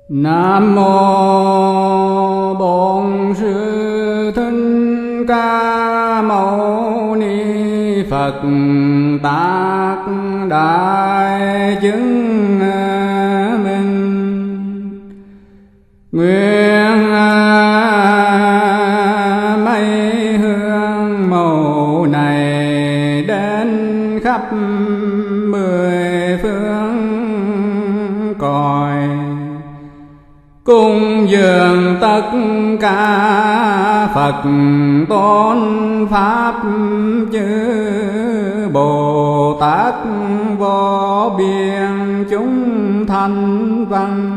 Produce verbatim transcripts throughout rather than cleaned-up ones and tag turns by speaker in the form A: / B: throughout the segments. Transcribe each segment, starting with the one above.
A: Nam mô Bổn Sư Thích Ca Mâu Ni Phật. Tác Đại Chứng Minh. Nguyện mây hương màu này đến khắp mười phương cõi, cung dường tất cả Phật tôn pháp chư Bồ Tát vô biên chúng thanh văn,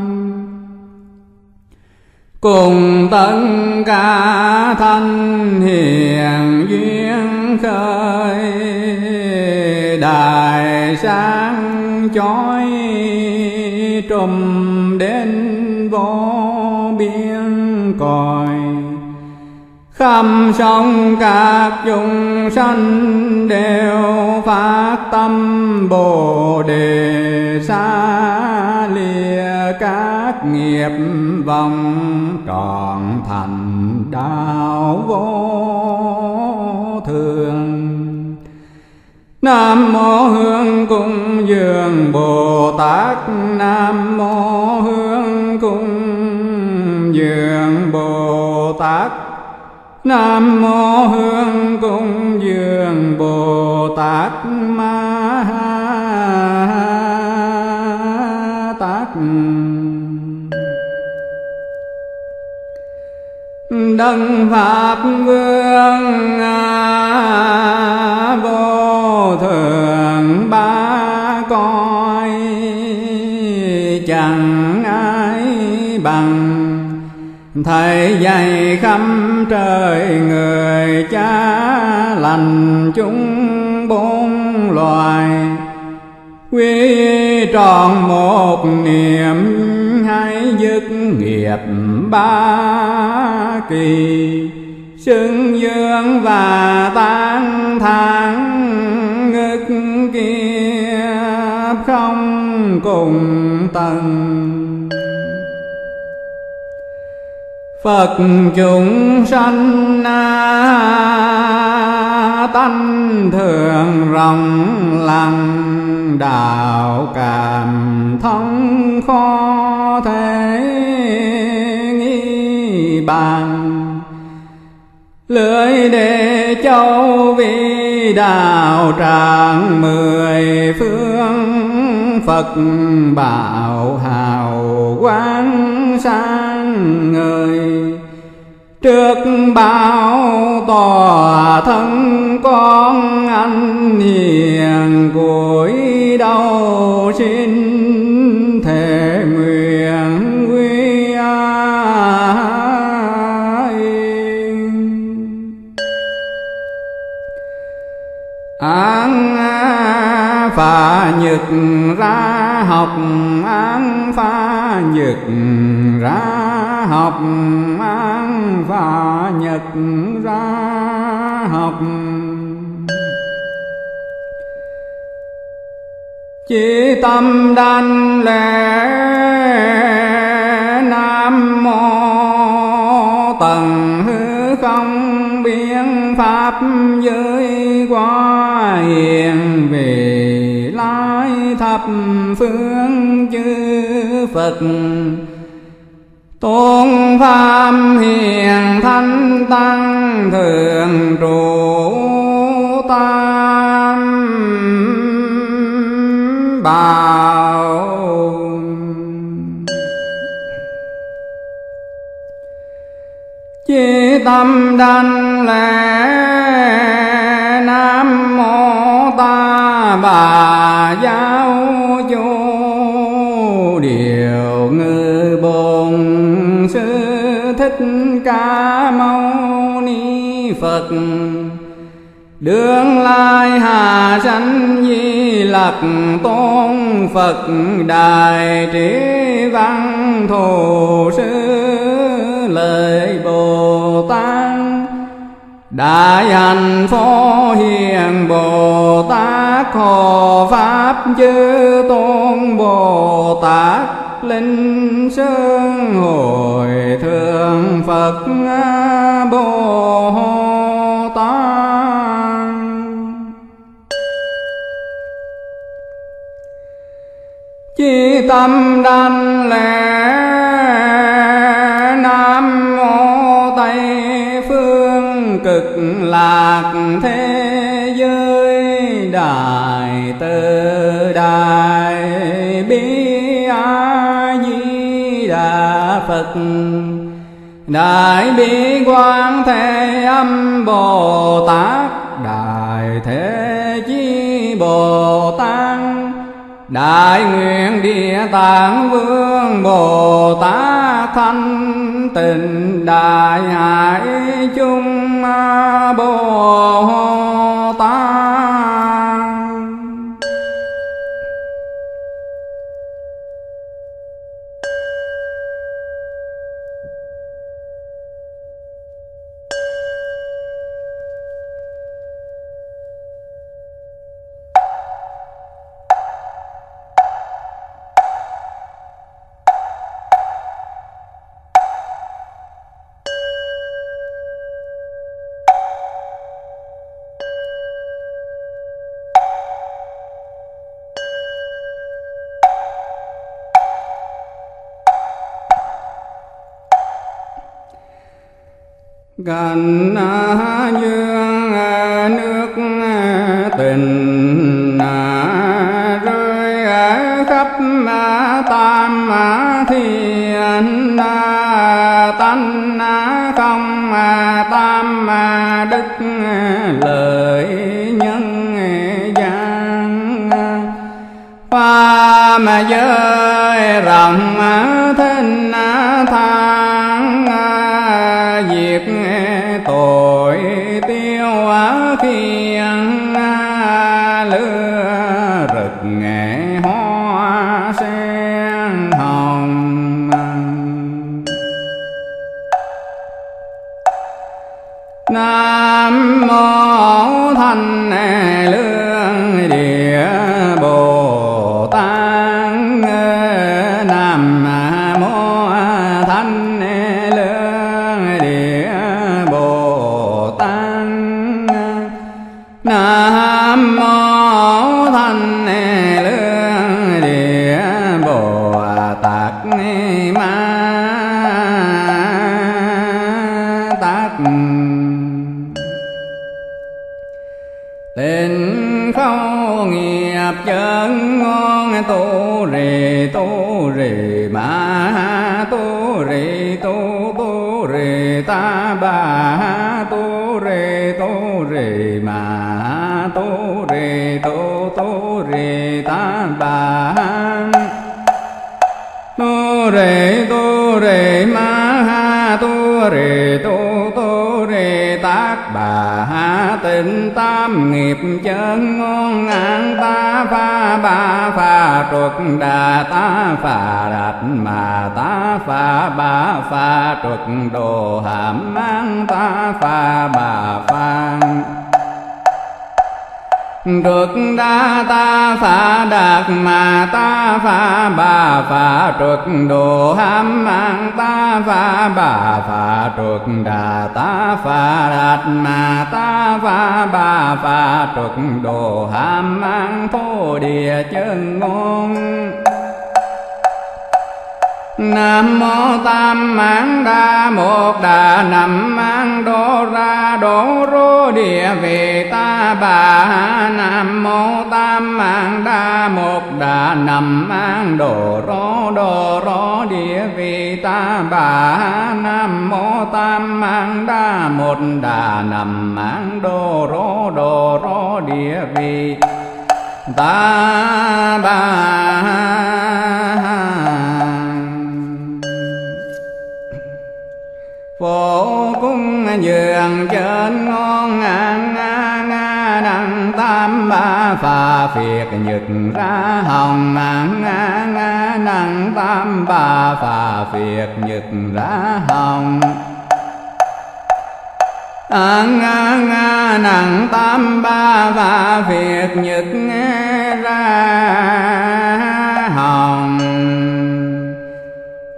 A: cùng tất cả thanh hiền duyên khởi, đại sáng chói trùm đến vô biên cõi, khắp sông các chúng sanh đều phát tâm Bồ Đề, xa lìa các nghiệp vong, trọn thành đạo vô thường. Nam mô Hương Cung Dường Bồ Tát. Nam mô Hương Cung Dường Bồ Tát. Nam mô Hương Cung Dường Bồ Tát Ma Tát. Đấng Pháp Vương vô thượng ba cõi, chẳng ai bằng. Thầy dạy khắp trời người, cha lành chúng bốn loài, quy tròn một niệm hay dứt nghiệp ba kỳ, xưng dương và tán thán ngức kiếp không cùng tầng. Phật chúng sanh tánh thường rộng lặng, đạo cảm thông khó thể nghi bàn. Lưỡi Đề Châu vi đạo tràng mười phương, Phật bảo hào quang sáng ngời. Trước bao tòa thân con anh hiền, cúi đầu xin thề nguyện quy yên. Án phá nhật ra học, án phá nhật ra học, án phá nhật ra học. Chỉ tâm đảnh lễ Nam mô tầng hư không, biến pháp giới qua hiền về lai thập phương chư Phật. Tôn pháp hiền thánh tăng thường trụ tam bảo. Chí tâm đảnh lễ Nam mô Ta Bà Giáo Chủ Điều Ngự Bổn Sư Thích Ca Mâu Ni Phật. Đương lai hà sanh Di Lặc Tôn Phật, Đại Trí Văn Thù Sư Lợi Bồ Tát. Đại hạnh Phổ Hiền Bồ Tát, hộ Pháp chư Tôn Bồ Tát, linh sương hồi thượng Phật Bồ Tát. Chi tâm đảnh lễ Nam Mô Tây Phương Cực Lạc Thế Giới Đại Từ Đại Bi A Di Đà Phật. Đại Bi Quán Thế Âm Bồ Tát, Đại Thế Chí Bồ Tát, Đại Nguyện Địa Tạng Vương Bồ Tát, Thanh Tịnh Đại Hải Chung Bồ Tát. Cảnh dương nước tình rơi khắp tam thiên, tánh không tam đức lợi nhân gian. Pha mà giới rộng thinh thang, diệt tội tiêu khiên lửa rực nghệ hoa sen hồng. Nam Mô Thanh Lương Địa Bồ Tát. Nam Mô Thanh Lương Địa Bồ Tát. Nam Mô Thanh Lương Địa Bồ Tát Ma Tát. Tình khâu nghiệp chân ngon, tu rì tu rì ma tu rì tu tu rì ta bà, tu rì tu rì ma tu rì tu tu rì ta bà, tu rì tu rì ma tu rì tu tu rì tác bà. Tịnh tam nghiệp chân ngon, an ta pha ba pha truật đà ta pha đạt mà ta pha ba pha truật đồ hàm an ta pha bà pha truật đa ta pha đạt mà ta pha bà pha truật đồ hàm an ta pha bà pha truật đà ta pha đạt mà ta pha bà pha truật đồ hàm an thô địa chân ngon. Nam Mô Tam Mãn Đa Một Đà Nam Mãn Đô Ra Đô Rô Địa Vị Ta Bà. Nam Mô Tam Mãn Đa Một Đà Nam Mãn Đô Rô Đô Rô Địa Vị Ta Bà. Nam Mô Tam Mãn Đa Một Đà Nam Mãn Đô Rô Đô Rô Địa Vị Ta Bà. Phổ cung dường trên ngon, an nga nga đăng tam ba pha phiệt nhật ra hồng. An nga nga đăng tam ba pha phiệt nhật ra hồng. An nga nga đăng tam ba pha phiệt nhật ra hồng.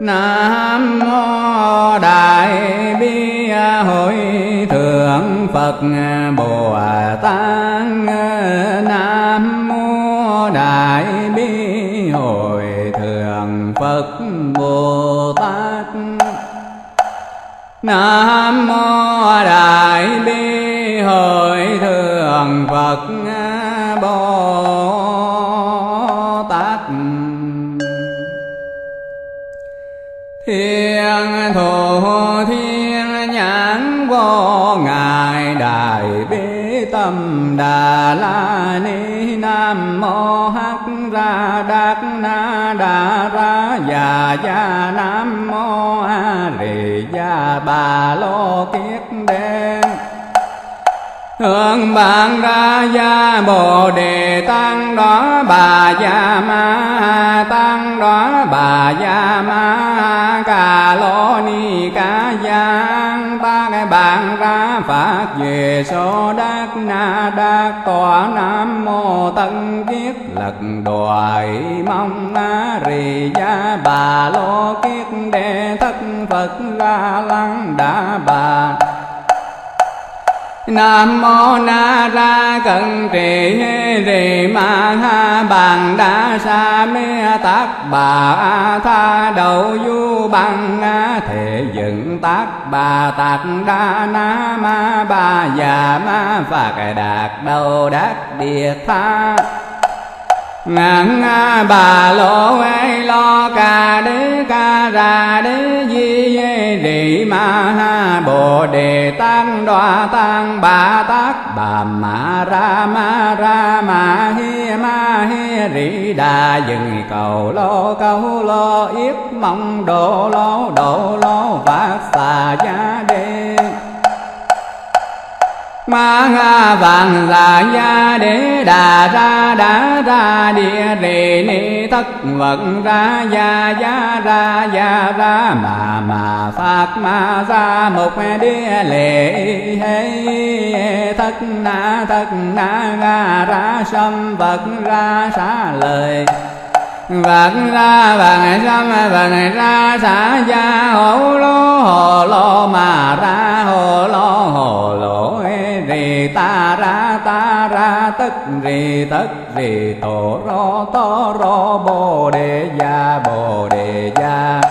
A: Nam mô Đại Bi Hội Thượng Phật Bồ Tát. Nam mô Đại Bi Hội Thượng Phật Bồ Tát. Nam mô Đại Bi Hội Thượng Phật Bồ Tát. Thiên thủ thiên nhãn vô ngài Đại Bi Tâm Đà La Ni. Nam mô Hắc Ra Đát Na Đà Ra Già Gia. Nam mô A Rì Gia Bà Lô Kiết Đen. Hương Bản Ra Gia Bồ Đề Tăng Đó Bà Gia Ma. Tăng Đó Bà Gia Ma Cà Lô Ni Ca Giang. Ta cái bạn ra Phát về số Đát Na Đát Tòa. Nam mô Tân Kiết Lật Đoại Mong A Rì Gia Bà Lô Kiết Đệ Thất Phật Ra Lăng Đà Bà. Nam mô Na Ra Cận Trì Rì Ma Ha Bàn Đa Sa Mê Tát Bà A Tha Đầu Du Bằng A Thể Dựng Tát Bà Tát Đa Na Ma Bà Già Ma Phật Đạt Đầu Đát Địa Tha. Ngàn bà lô ai lo ca đế ca ra đế di rì ma ha bồ đề tăng đoa tăng bà tác bà ma ra ma ra ma hi ma hi rì đà dừng cầu lô cầu lô yết mong độ lô độ lô vát xà gia đế. Ma ha vàng già gia đế đà ra đá ra địa rì ni thất vật ra gia gia ra gia ra mà mà phát ma ra một địa lệ hê thất na thất na ga ra sâm vật ra xá lời. Vật ra vật sâm vật ra xá gia hổ lô hồ lô mà ra hồ lô hồ lô rì ta ra ta ra tất rì tất rì tổ rô tô rô bồ đề gia bồ đề gia.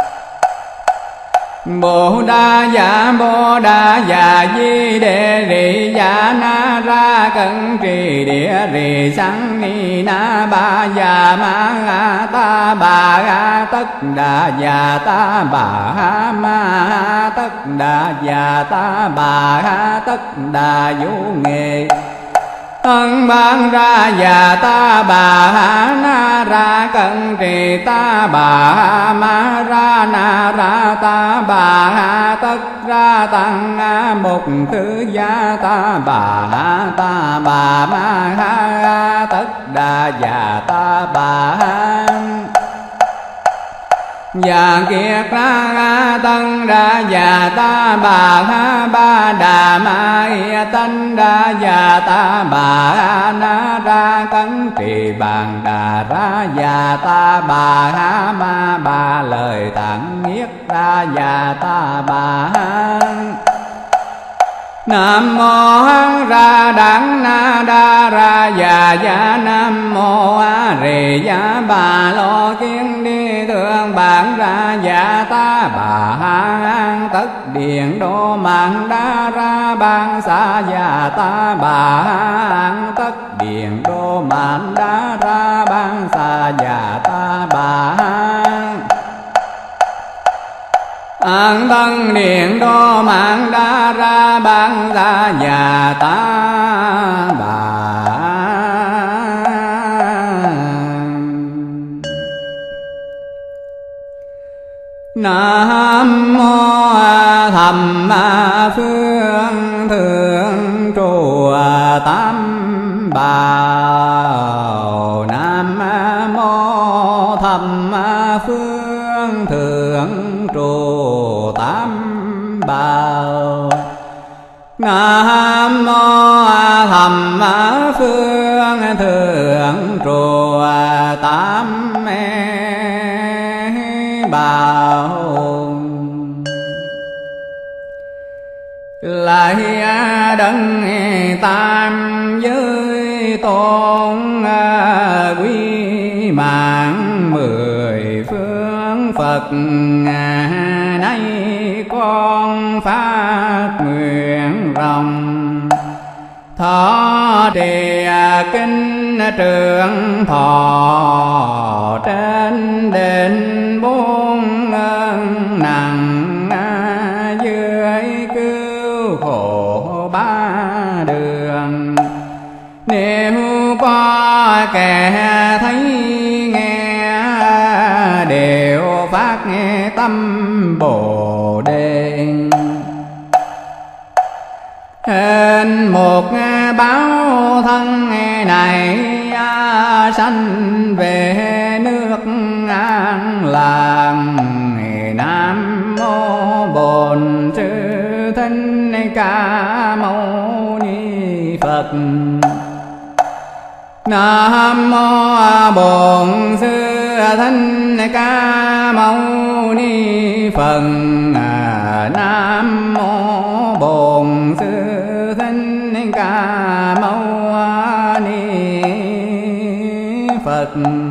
A: Bồ đà dạ bồ đà dạ di đề rì dạ na ra cận trì địa rì sang ni na ba dạ ma ha ta bà ha tất đà dạ ta bà ha ma ha tất đà dạ ta bà ha tất đà vũ nghệ. Ân ban ra già ta bà ha na ra cận trì ta bà ha ma ra na ra ta bà ha tất ra tăng một thứ gia ta bà ha ta bà ma ha tất đà già ta bà ha. Già kiệt ra tân đa già ta bà ha ba đà ma tân đa già ta bà ha na ra cấn trì bàn đà ra già ta bà ha ma ba lời tạng nghiết ra già ta bà ha. Nam mô Hán Ra Đản Na Đa Ra Già Gia. Nam mô A Rì Gia Bà Lô Kiên Đi Thượng Bản Ra Già ta bà Hán tất điện đô mạng đa ra ban xa già ta bà Hán tất điện đô mạng đa ra ban xa già ta bà Hán. An tân điện đô mạng đa ra ban ra già ta bà. Nam mô Thầm Phương Thượng Trụ Tam Bảo. Nam mô Thầm Phương Thượng Trụ Tam Bảo. Nam mô Thầm Phương Thượng Trụ Tam Bảo. đấng tam giới tôn quý mạng mười phương Phật. Nay con phát nguyện rộng thọ trì kinh trường thọ trên đền bốn nặng dưới cứu khổ ba đường. Nếu có kẻ thấy nghe đều phát nghe tâm Bồ Đề. Hên một báo thân này sanh về nước An Lạc. Nam mô Bổn Sư Thích Ca Mâu Ni Phật. Nam mô Bổn Sư Thích Ca Mâu Ni Phật. Nam mô Bổn Sư Thích Ca Mâu Ni Phật.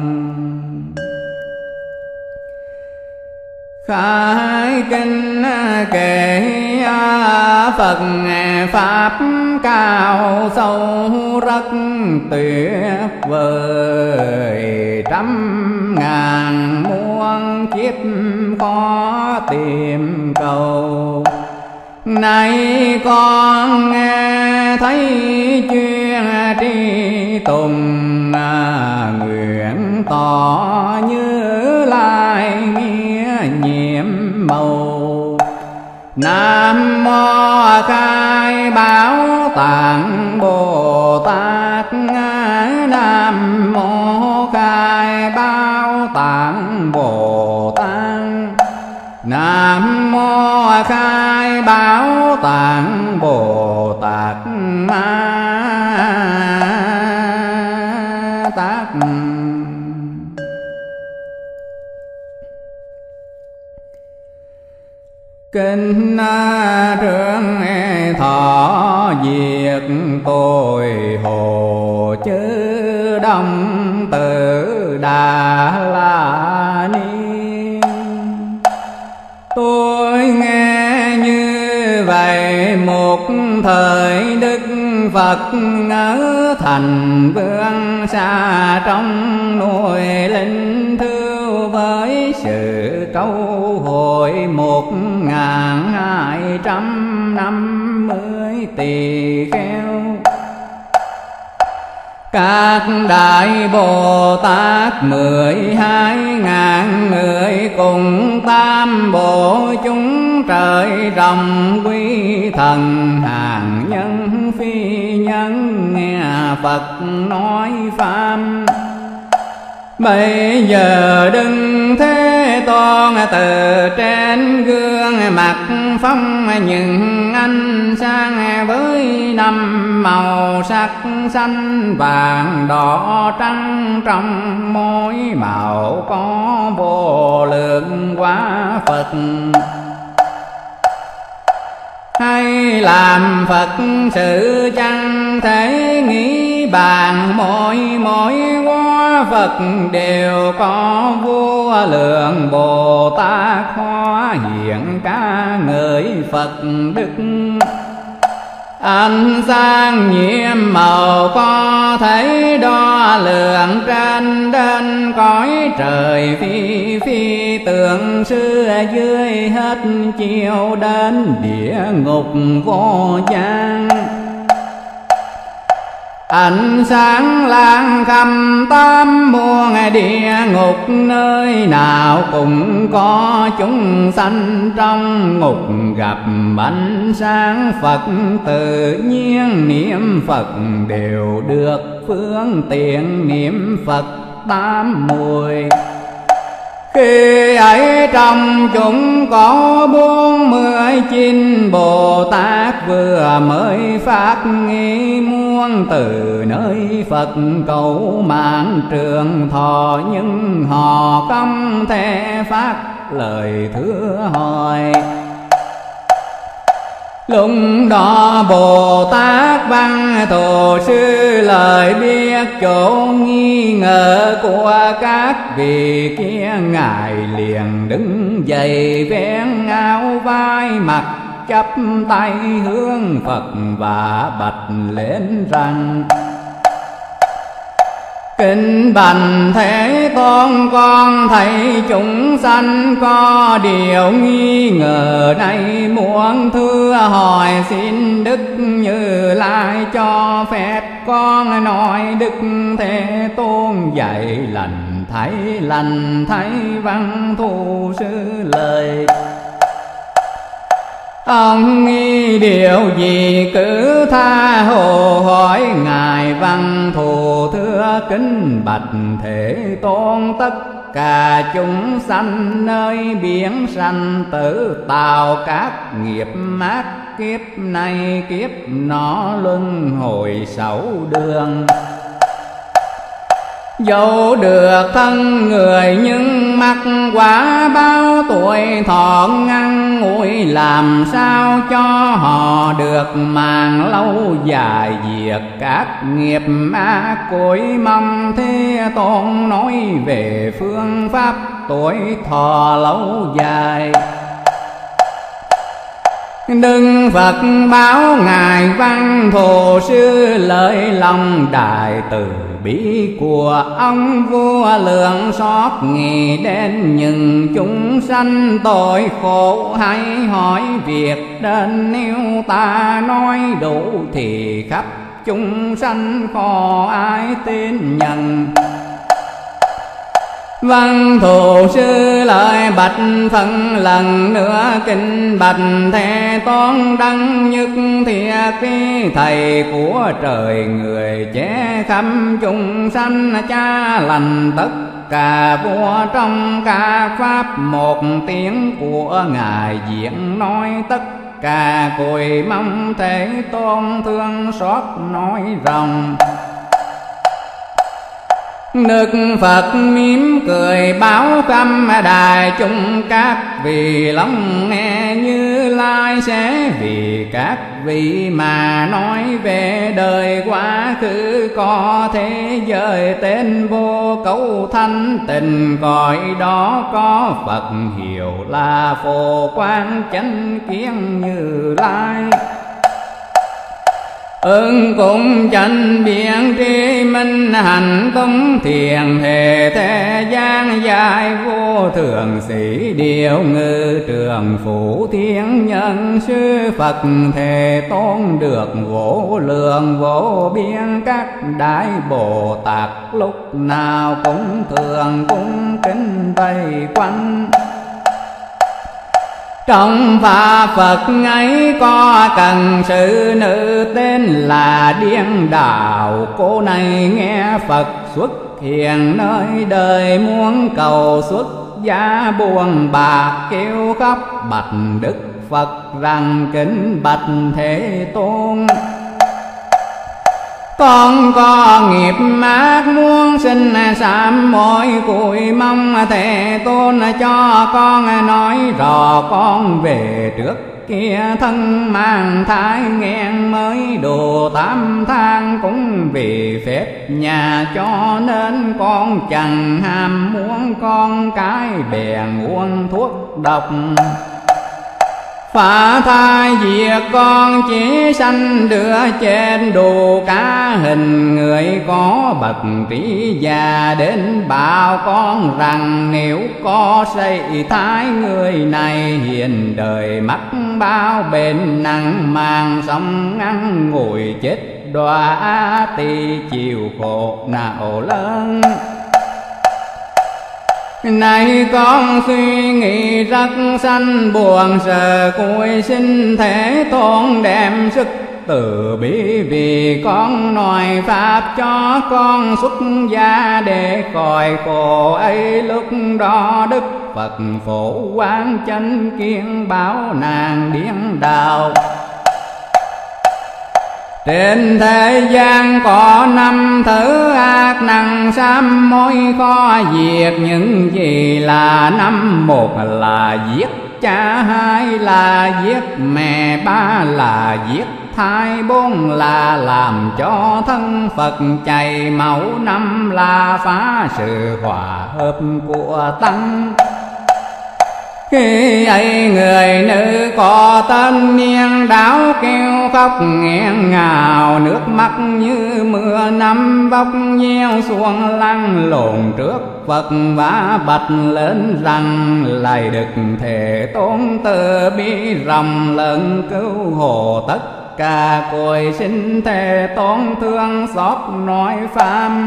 A: Khải kinh kể Phật pháp cao sâu rất tuyệt vời. Trăm ngàn muôn kiếp khó tìm cầu. Nay con nghe thấy chuyên tri tùng. Nguyện tỏ Như Lai nghĩa nhiệm màu. Nam mô Khai Bảo Tạng Bồ Tát. Nam mô Khai Bảo Tạng Bồ Tát. Nam mô Khai Bảo Tạng Bồ Tát. Ma Tát. Kinh Trương Thọ diệt tội hồ chư đông tử Đà La Ni. Tôi nghe như vậy một thời Đức Phật ở thành Vương xa trong núi linh thư với sự câu hội một ngàn hai trăm năm mươi tỳ kheo. Các đại Bồ Tát mười hai ngàn người cùng tam bộ chúng trời rồng quý thần hàng nhân phi nhân nghe Phật nói pháp. Bây giờ đừng Thế Tôn từ trên gương mặt phong những ánh sáng với năm màu sắc xanh vàng đỏ trắng. Trong mỗi màu có vô lượng quả Phật. Hay làm Phật sự chẳng thể nghĩ bàn. Mỗi mỗi hóa Phật đều có vô lượng Bồ Tát hóa hiện ca ngợi Phật đức. Ánh sáng nhiệm màu có thể đo lường trên đến cõi trời phi phi tượng xưa dưới hết chiều đến địa ngục vô gian. Ánh sáng lan khắp tám muôn địa ngục, nơi nào cũng có chúng sanh trong ngục gặp ánh sáng Phật. Tự nhiên niệm Phật đều được phương tiện niệm Phật tám mùi. Khi ấy trong chúng có bốn mươi chín Bồ Tát vừa mới phát nghi muôn từ nơi Phật cầu mạng trường thọ, nhưng họ không thể phát lời thưa hỏi. Lúc đó Bồ Tát Văn Thù Sư lời biết chỗ nghi ngờ của các vị kia, ngài liền đứng dậy vén áo vai mặc chắp tay hướng Phật và bạch lên rằng: Kính bạch Thế Tôn, con thấy chúng sanh có điều nghi ngờ này, muốn thưa hỏi xin Đức Như Lai cho phép con nói Đức Thế Tôn dạy lành thấy lành thấy Văn Thù Sư lời. Ông nghi điều gì cứ tha hồ hỏi ngài Văn Thù, thưa kính bạch Thế Tôn, tất cả chúng sanh nơi biển sanh tử tạo các nghiệp ác, kiếp này kiếp nọ luân hồi sáu đường. Dẫu được thân người nhưng mắc quả bao tuổi thọ ngắn ngủi, làm sao cho họ được màng lâu dài diệt các nghiệp ác cội. Mong Thế Tôn nói về phương pháp tuổi thọ lâu dài. Đức Phật báo ngài Văn Thù Sư lời lòng đại từ bi của ông vua lượng xót nghĩ đến những chúng sanh tội khổ. Hãy hỏi việc đến nếu ta nói đủ thì khắp chúng sanh khó ai tin nhận. Văn Thù Sư lời bạch phân lần nữa: Kính bạch Thế Tôn, đấng nhất thiệt cái thầy của trời người, che khắp chúng sanh cha lành tất cả vua. Trong cả pháp một tiếng của ngài diễn nói tất cả cội. Mong Thế Tôn thương xót nói rằng: Đức Phật mỉm cười báo khâm đại chúng các vị lòng nghe Như Lai sẽ vì các vị mà nói về đời quá khứ. Có thế giới tên vô cấu thanh tịnh, cõi đó có Phật hiệu là Phổ Quang chánh kiến Như Lai. Ứng cũng chánh biện tri minh, hành tung thiền hệ thế gian dài. Vô thường sĩ điều ngư trường phủ thiên nhân, sư Phật Thế Tôn được vô lượng vô biên. Các đại Bồ Tát lúc nào cũng thường cung kính vây quanh. Trong Pháp Phật ấy có cần sự nữ tên là Điên Đào. Cô này nghe Phật xuất hiện nơi đời, muốn cầu xuất gia buồn bạc, kêu khóc bạch Đức Phật rằng: Kính bạch Thế Tôn, con có nghiệp ác muốn xin sám mỗi cội. Mong Thế Tôn cho con nói rõ con về trước kia thân mang thai nghẹn mới đủ tám tháng. Cũng vì phép nhà cho nên con chẳng ham muốn con cái bèn uống thuốc độc. Phá thai diệt con chỉ sanh đứa trên đủ cả hình người. Có bậc trí già đến bảo con rằng: Nếu có xây thái người này hiện đời mắc bao bệnh nặng, mang sống ăn ngồi chết đọa tỳ chịu khổ não lớn. Này con suy nghĩ rất sanh buồn sợ, cúi xin Thế Tôn đem sức từ bi vì con nói pháp cho con xuất gia để khỏi khổ ấy. Lúc đó Đức Phật Phổ Quang chánh kiến báo nàng Điên Đào: Trên thế gian có năm thứ ác năng sám mối khó diệt. Những gì là năm? Một là giết cha, hai là giết mẹ, ba là giết thai, bốn là làm cho thân Phật chảy máu, năm là phá sự hòa hợp của tăng. Khi ấy người nữ có tên niên đáo kêu khóc nghẹn ngào, nước mắt như mưa năm vóc gieo xuống lăn lộn trước Phật và bạch lên rằng lại Đức Thế Tôn từ bi rộng lớn cứu hộ tất cả cội sinh. Thế Tôn thương xót nói pháp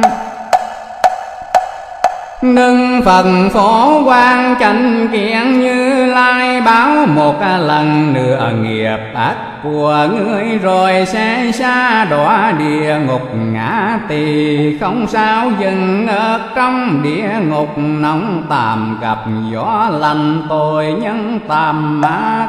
A: nâng Phật phổ quang chánh kiện Như Lai báo một lần nữa nghiệp ác của ngươi, rồi sẽ xa đọa địa ngục ngã tỳ. Không sao dừng ở trong địa ngục nóng, tạm gặp gió lạnh tội nhân tạm mát.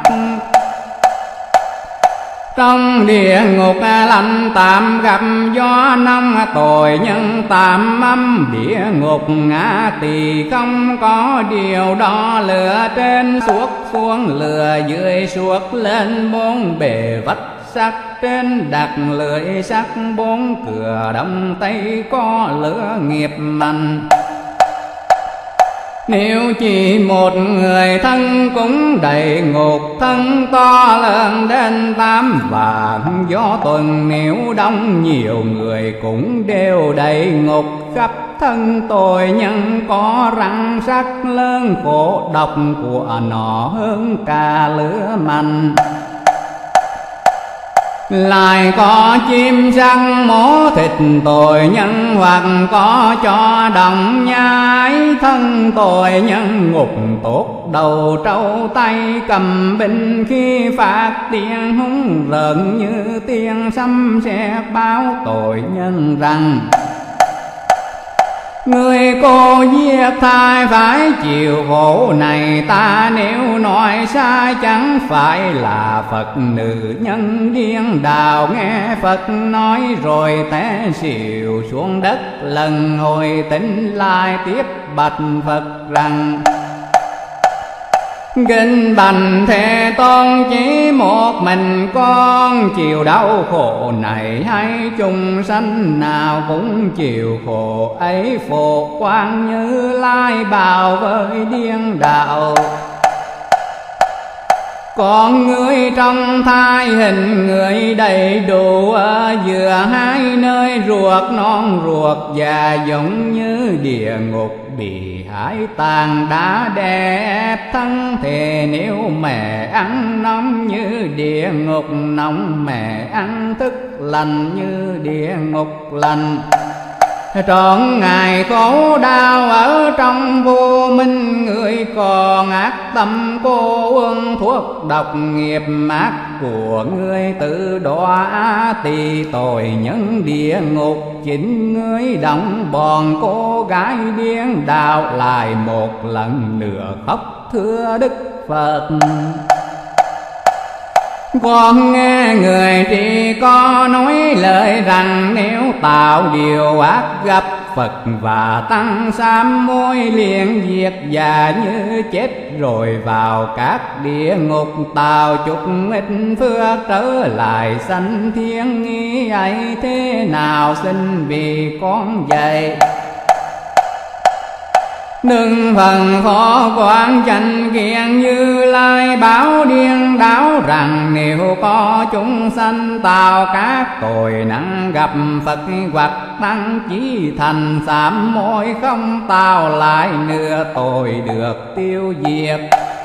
A: Trong địa ngục lạnh tạm gặp gió nóng, tội nhân tạm âm địa ngục ngã tỳ. Không có điều đó, lửa trên suốt xuống, lửa dưới suốt lên, bốn bề vách sắt trên đặt lưỡi sắt, bốn cửa đông tây có lửa nghiệp mạnh. Nếu chỉ một người thân cũng đầy ngục, thân to lớn đến tám vạn gió tuần. Nếu đông nhiều người cũng đều đầy ngục, khắp thân tội nhân có răng sắc lớn, khổ độc của nó hơn cả lửa mạnh. Lại có chim săn mổ thịt tội nhân, hoặc có cho đồng nhai thân tội nhân. Ngục tốt đầu trâu tay cầm binh, khi phát tiếng hung rợn như tiếng sấm sẽ báo tội nhân rằng người cô giết thai phải chịu khổ này. Ta nếu nói sai chẳng phải là Phật nữ nhân điên đào, nghe Phật nói rồi té xỉu xuống đất. Lần hồi tỉnh lại tiếp bạch Phật rằng kinh bành Thế Tôn chỉ một mình con chịu đau khổ này, hay chúng sanh nào cũng chịu khổ ấy. Phổ quang Như Lai bảo với điên đạo con người trong thai hình người đầy đủ, ở giữa hai nơi ruột non ruột già, giống như địa ngục bị hải tàn đã đè ép thân thể. Nếu mẹ ăn nóng như địa ngục nóng, mẹ ăn thức lành như địa ngục lành. Trọn ngày khổ đau ở trong vô minh, người còn ác tâm cô uống thuốc độc nghiệp ác của người tự đọa tỳ. Tội nhân địa ngục chính người đóng bòn cô gái điên đạo, lại một lần nữa khóc thưa Đức Phật. Con nghe người tri có nói lời rằng, nếu tạo điều ác gặp Phật và tăng sám môi liền diệt, già như chết rồi vào các địa ngục. Tạo chục ít phước trở lại sanh thiên, nghi ấy thế nào xin vì con dạy. Đừng phần phó quán chánh kiện Như Lai báo điên đáo rằng, nếu có chúng sanh tạo các tội nặng gặp Phật hoặc tăng chí thành sám môi, không tạo lại nữa tội được tiêu diệt.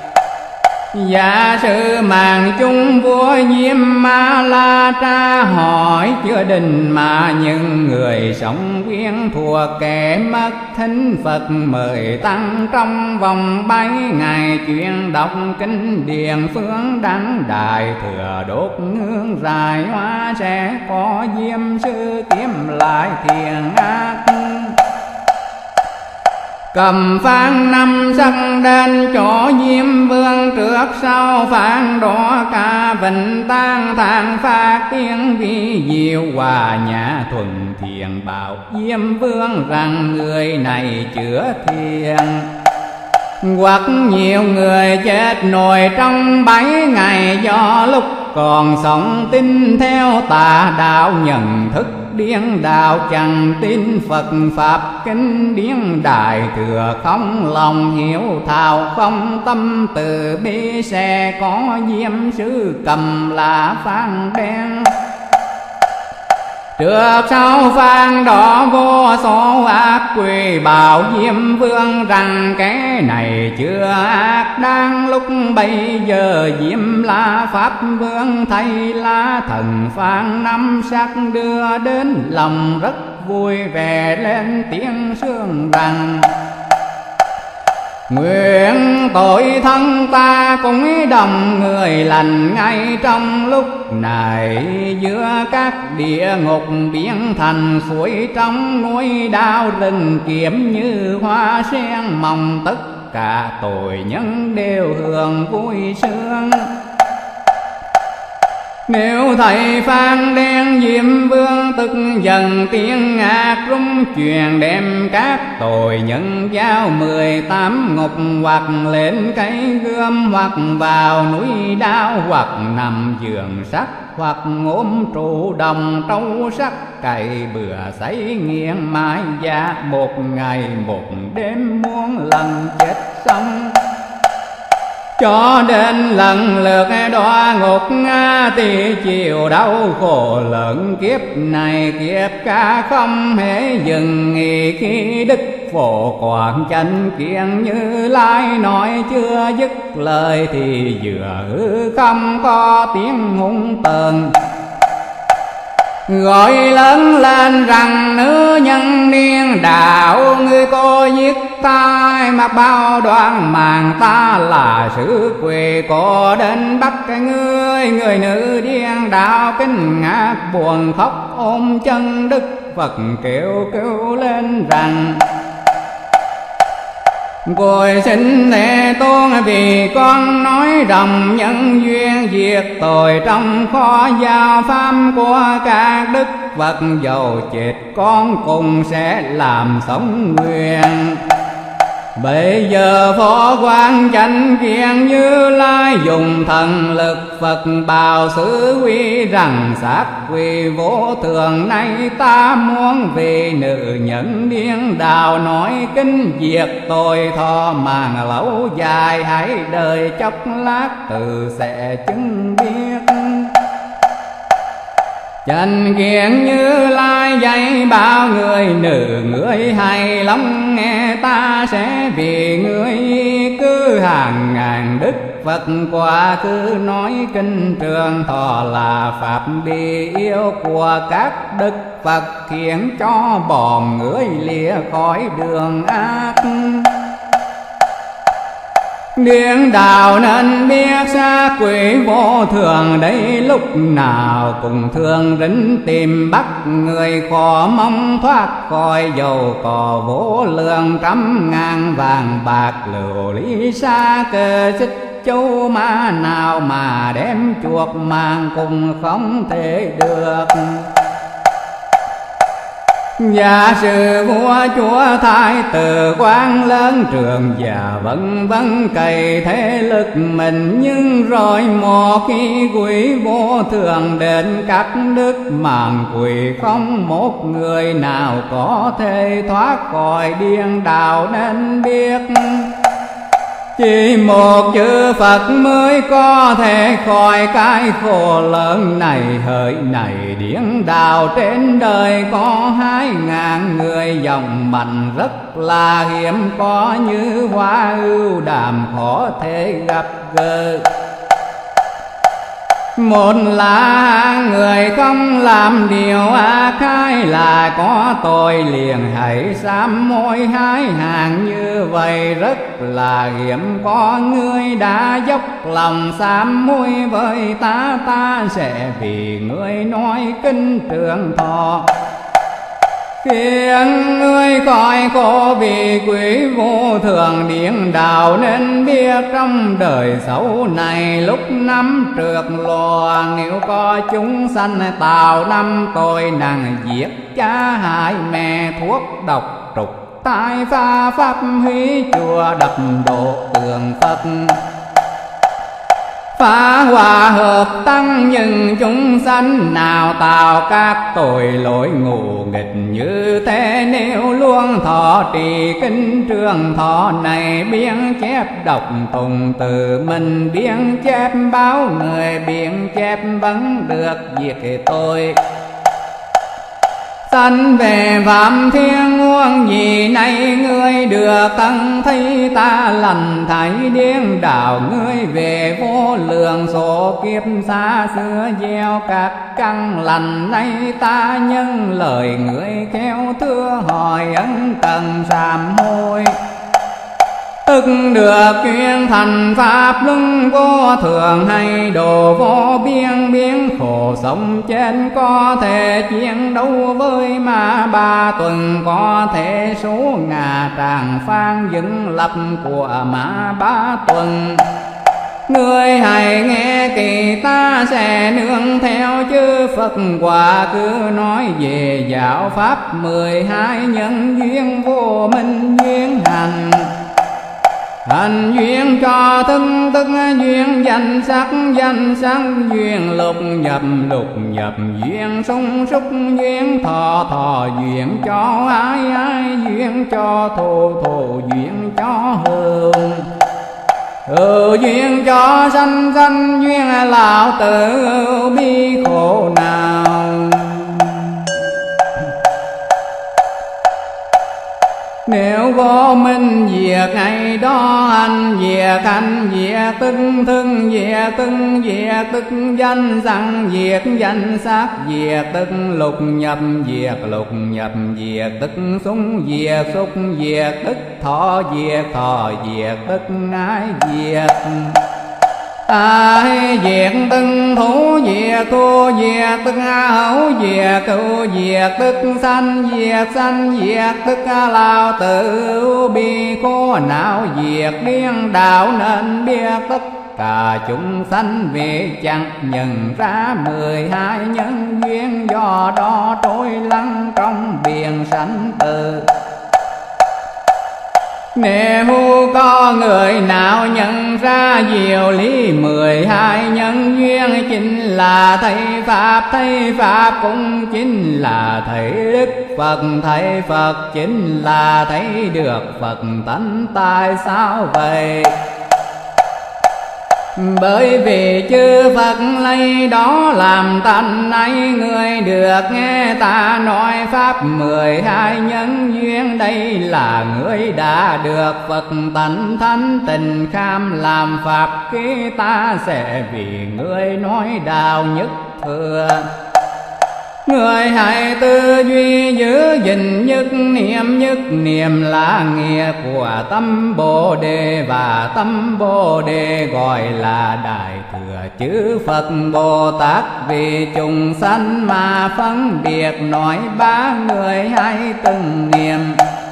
A: Giả sử màn chung vua Diêm Ma La tra hỏi chưa đình, mà những người sống quyến thuộc kẻ mất thính Phật mời tăng trong vòng bảy ngày, chuyên đọc kinh điển phương đăng đại thừa đốt hương dài hoa, sẽ có Diêm sư kiếm lại thiền ác. Cầm phán năm sắc đến chỗ Diêm Vương, trước sau phán đó cả vịnh tan thang phát tiếng vi diệu. Hòa nhã thuần thiện bảo Diêm Vương rằng, người này chữa thiện Hoặc nhiều người chết nổi trong bảy ngày do lúc còn sống tin theo tà đạo, nhận thức điên đạo chẳng tin Phật Pháp kinh điển đại thừa, không lòng hiểu thảo không tâm từ bi, sẽ có diêm sư cầm lá phan đen. Trước sau phan đỏ vô số ác quỷ, bảo Diêm Vương rằng cái này chưa ác đang, lúc bây giờ Diêm La Pháp Vương thay lá thần phan năm sắc đưa đến, lòng rất vui vẻ lên tiếng sướng rằng: nguyện tội thân ta cũng đồng người lành, ngay trong lúc này giữa các địa ngục biến thành suối, trong núi đao rừng kiếm như hoa sen mong, tất cả tội nhân đều hưởng vui sướng. Nếu thầy Phan đen Diêm Vương tức dần tiếng ác rung truyền, đem các tội nhân giao mười tám ngục, hoặc lên cây gươm, hoặc vào núi đao, hoặc nằm giường sắt, hoặc ôm trụ đồng trâu sắt, cày bừa sấy nghiêng mái da, một ngày một đêm muôn lần chết xong. Cho đến lần lượt đọa ngục thì chịu đau khổ lớn, kiếp này kiếp cả không hề dừng nghỉ, khi Đức Phổ Quảng Chánh Kiên Như Lai nói chưa dứt lời thì vừa hư không có tiếng hung tợn gọi lớn lên rằng: nữ nhân điên đạo, ngươi có giết ta mặc bao đoan màng, ta là sự quỷ có đến bắt ngươi. Người nữ điên đạo kinh ngạc buồn khóc ôm chân Đức Phật kêu kêu lên rằng: Cội xin Thế Tôn vì con nói rộng nhân duyên, diệt tội trong kho giao pháp của các Đức Phật, dầu chết con cùng sẽ làm sống nguyện. Bây giờ Phó Quang Chánh Kiên Như Lai dùng thần lực Phật bào xứ quy rằng: sát quy vô thường nay ta muốn vì nữ nhân điên đạo, nói kinh diệt tội thọ màng lâu dài, hãy đời chốc lát tự sẽ chứng biết. Chánh Kiên Như Lai dạy bao người: nữ người hay lắng nghe, ta sẽ vì người cứ hàng ngàn Đức Phật quá khứ nói kinh trường thọ là pháp bi yêu của các Đức Phật, khiến cho bọn người lìa khỏi đường ác. Điên đạo nên biết xa quỷ vô thường, đây lúc nào cùng thương rình tìm bắt người, khó mong thoát khỏi dầu cỏ vô lượng, trăm ngàn vàng bạc lưu lý xa cơ xích châu ma nào mà đem chuộc mang cùng không thể được. Giả sử vua chúa thái tử quan lớn trường già vân vân cày thế lực mình, nhưng rồi một khi quỷ vô thường đến các đức màng quỷ, không một người nào có thể thoát khỏi điên đạo nên biết. Chỉ một chữ Phật mới có thể khỏi cái khổ lớn này. Hỡi này điển đạo trên đời có hai ngàn người, dòng mạnh rất là hiếm có, như hoa ưu đàm khó thể gặp gỡ. Một là người không làm điều ác, hai là có tội liền hãy sám hối, hai hàng như vậy rất là hiếm có. Ngươi đã dốc lòng sám hối với ta, ta sẽ vì ngươi nói kinh trường thọ, khiến ngươi khỏi khổ vì quỷ vô thường điển đạo. Nên biết trong đời xấu này lúc năm trượt lò, nếu có chúng sanh tạo năm tội nặng, giết cha hại mẹ thuốc độc trục tai pha pháp hí chùa đập độ tượng Phật. Phá hòa hợp tăng những chúng sanh, nào tạo các tội lỗi ngù nghịch như thế. Nếu luôn thọ trì kinh trường thọ này, biên chép đọc tùng từ mình biên chép báo người, biên chép vẫn được diệt tội. Sanh về phạm thiên muôn gì nay, ngươi được tăng thấy ta lành thấy điên đạo. Ngươi về vô lượng số kiếp xa xưa gieo các căn lành, nay ta nhân lời ngươi khéo thưa hỏi ân cần sám hối. Tức được chuyên thành pháp luân vô thường, hay đồ vô biên biến khổ sống trên. Có thể chiến đấu với ma ba tuần, có thể số ngà tràng phan dựng lập của ma ba tuần. Ngươi hãy nghe kỳ ta sẽ nương theo chư Phật quả, cứ nói về giáo pháp mười hai nhân duyên vô minh duyên hành. Hành duyên cho thân tức duyên danh sắc, danh sắc duyên lục nhập, lục nhập duyên sung súc duyên thọ, thọ duyên cho ai, ai duyên cho thù, thù duyên cho hương. Ừ duyên cho sanh, sanh duyên lão tử bi khổ nào. Nếu vô minh diệt ngày đó anh diệt, anh diệt tức thân diệt tức diệt tức danh sắc diệt danh sắc diệt tức lục nhập diệt lục nhập diệt tức sung diệt xúc diệt tức thọ diệt thọ diệt tức ái diệt. Ai diệt từng thủ diệt thu diệt tức hữu diệt cửu diệt tức sanh diệt sanh diệt tức lao tử bi khổ não diệt điên đạo, nên biết tất cả chúng sanh vì chẳng nhận ra mười hai nhân duyên, do đó trôi lăn trong biển sanh tử. Nếu có người nào nhận ra diệu lý mười hai nhân duyên, chính là thầy Pháp, thầy Pháp cũng chính là thầy Đức Phật, thầy Phật chính là thấy được Phật tánh. Tại sao vậy? Bởi vì chư Phật lấy đó làm tánh ấy, người được nghe ta nói pháp mười hai nhân duyên. Đây là người đã được Phật tánh thánh tình kham làm pháp, khi ta sẽ vì người nói đạo nhất thừa. Người hãy tư duy giữ gìn nhất niệm, nhất niệm là nghĩa của tâm Bồ Đề, và tâm Bồ Đề gọi là Đại Thừa chư Phật Bồ Tát. Vì chúng sanh mà phân biệt nói ba, người hãy từng niệm.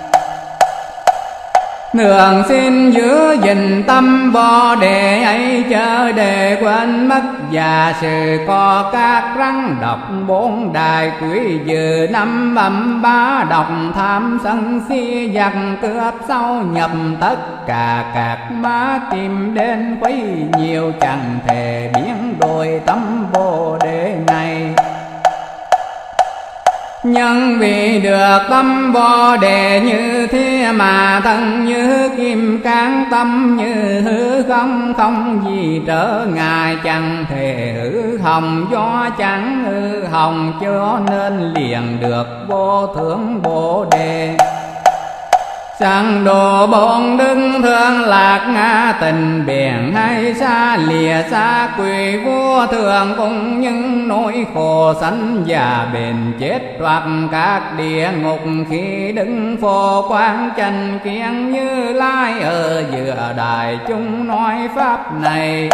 A: Nương xin giữ gìn tâm Bồ Đề ấy, chớ để quên mất giả sử có các răng độc bốn đại quý dư năm bẩm ba độc tham sân si giặc cướp sâu nhập tất cả các má tìm đến quấy nhiều, chẳng thể biến đổi tâm Bồ Đề này. Nhân vì được tâm Bồ Đề như thế mà thân như kim cang, tâm như hư không, không gì trở ngại, chẳng thể hư hồng. Do chẳng hư hồng cho nên liền được vô thượng Bồ Đề. Sang đồ bốn đức thương lạc ngã tình biển, hay xa lìa xa quỷ vô thường, cũng những nỗi khổ sanh già bền chết, hoặc các địa ngục khi đứng phổ quang tranh kiến. Như Lai ở giữa đại chúng nói pháp này,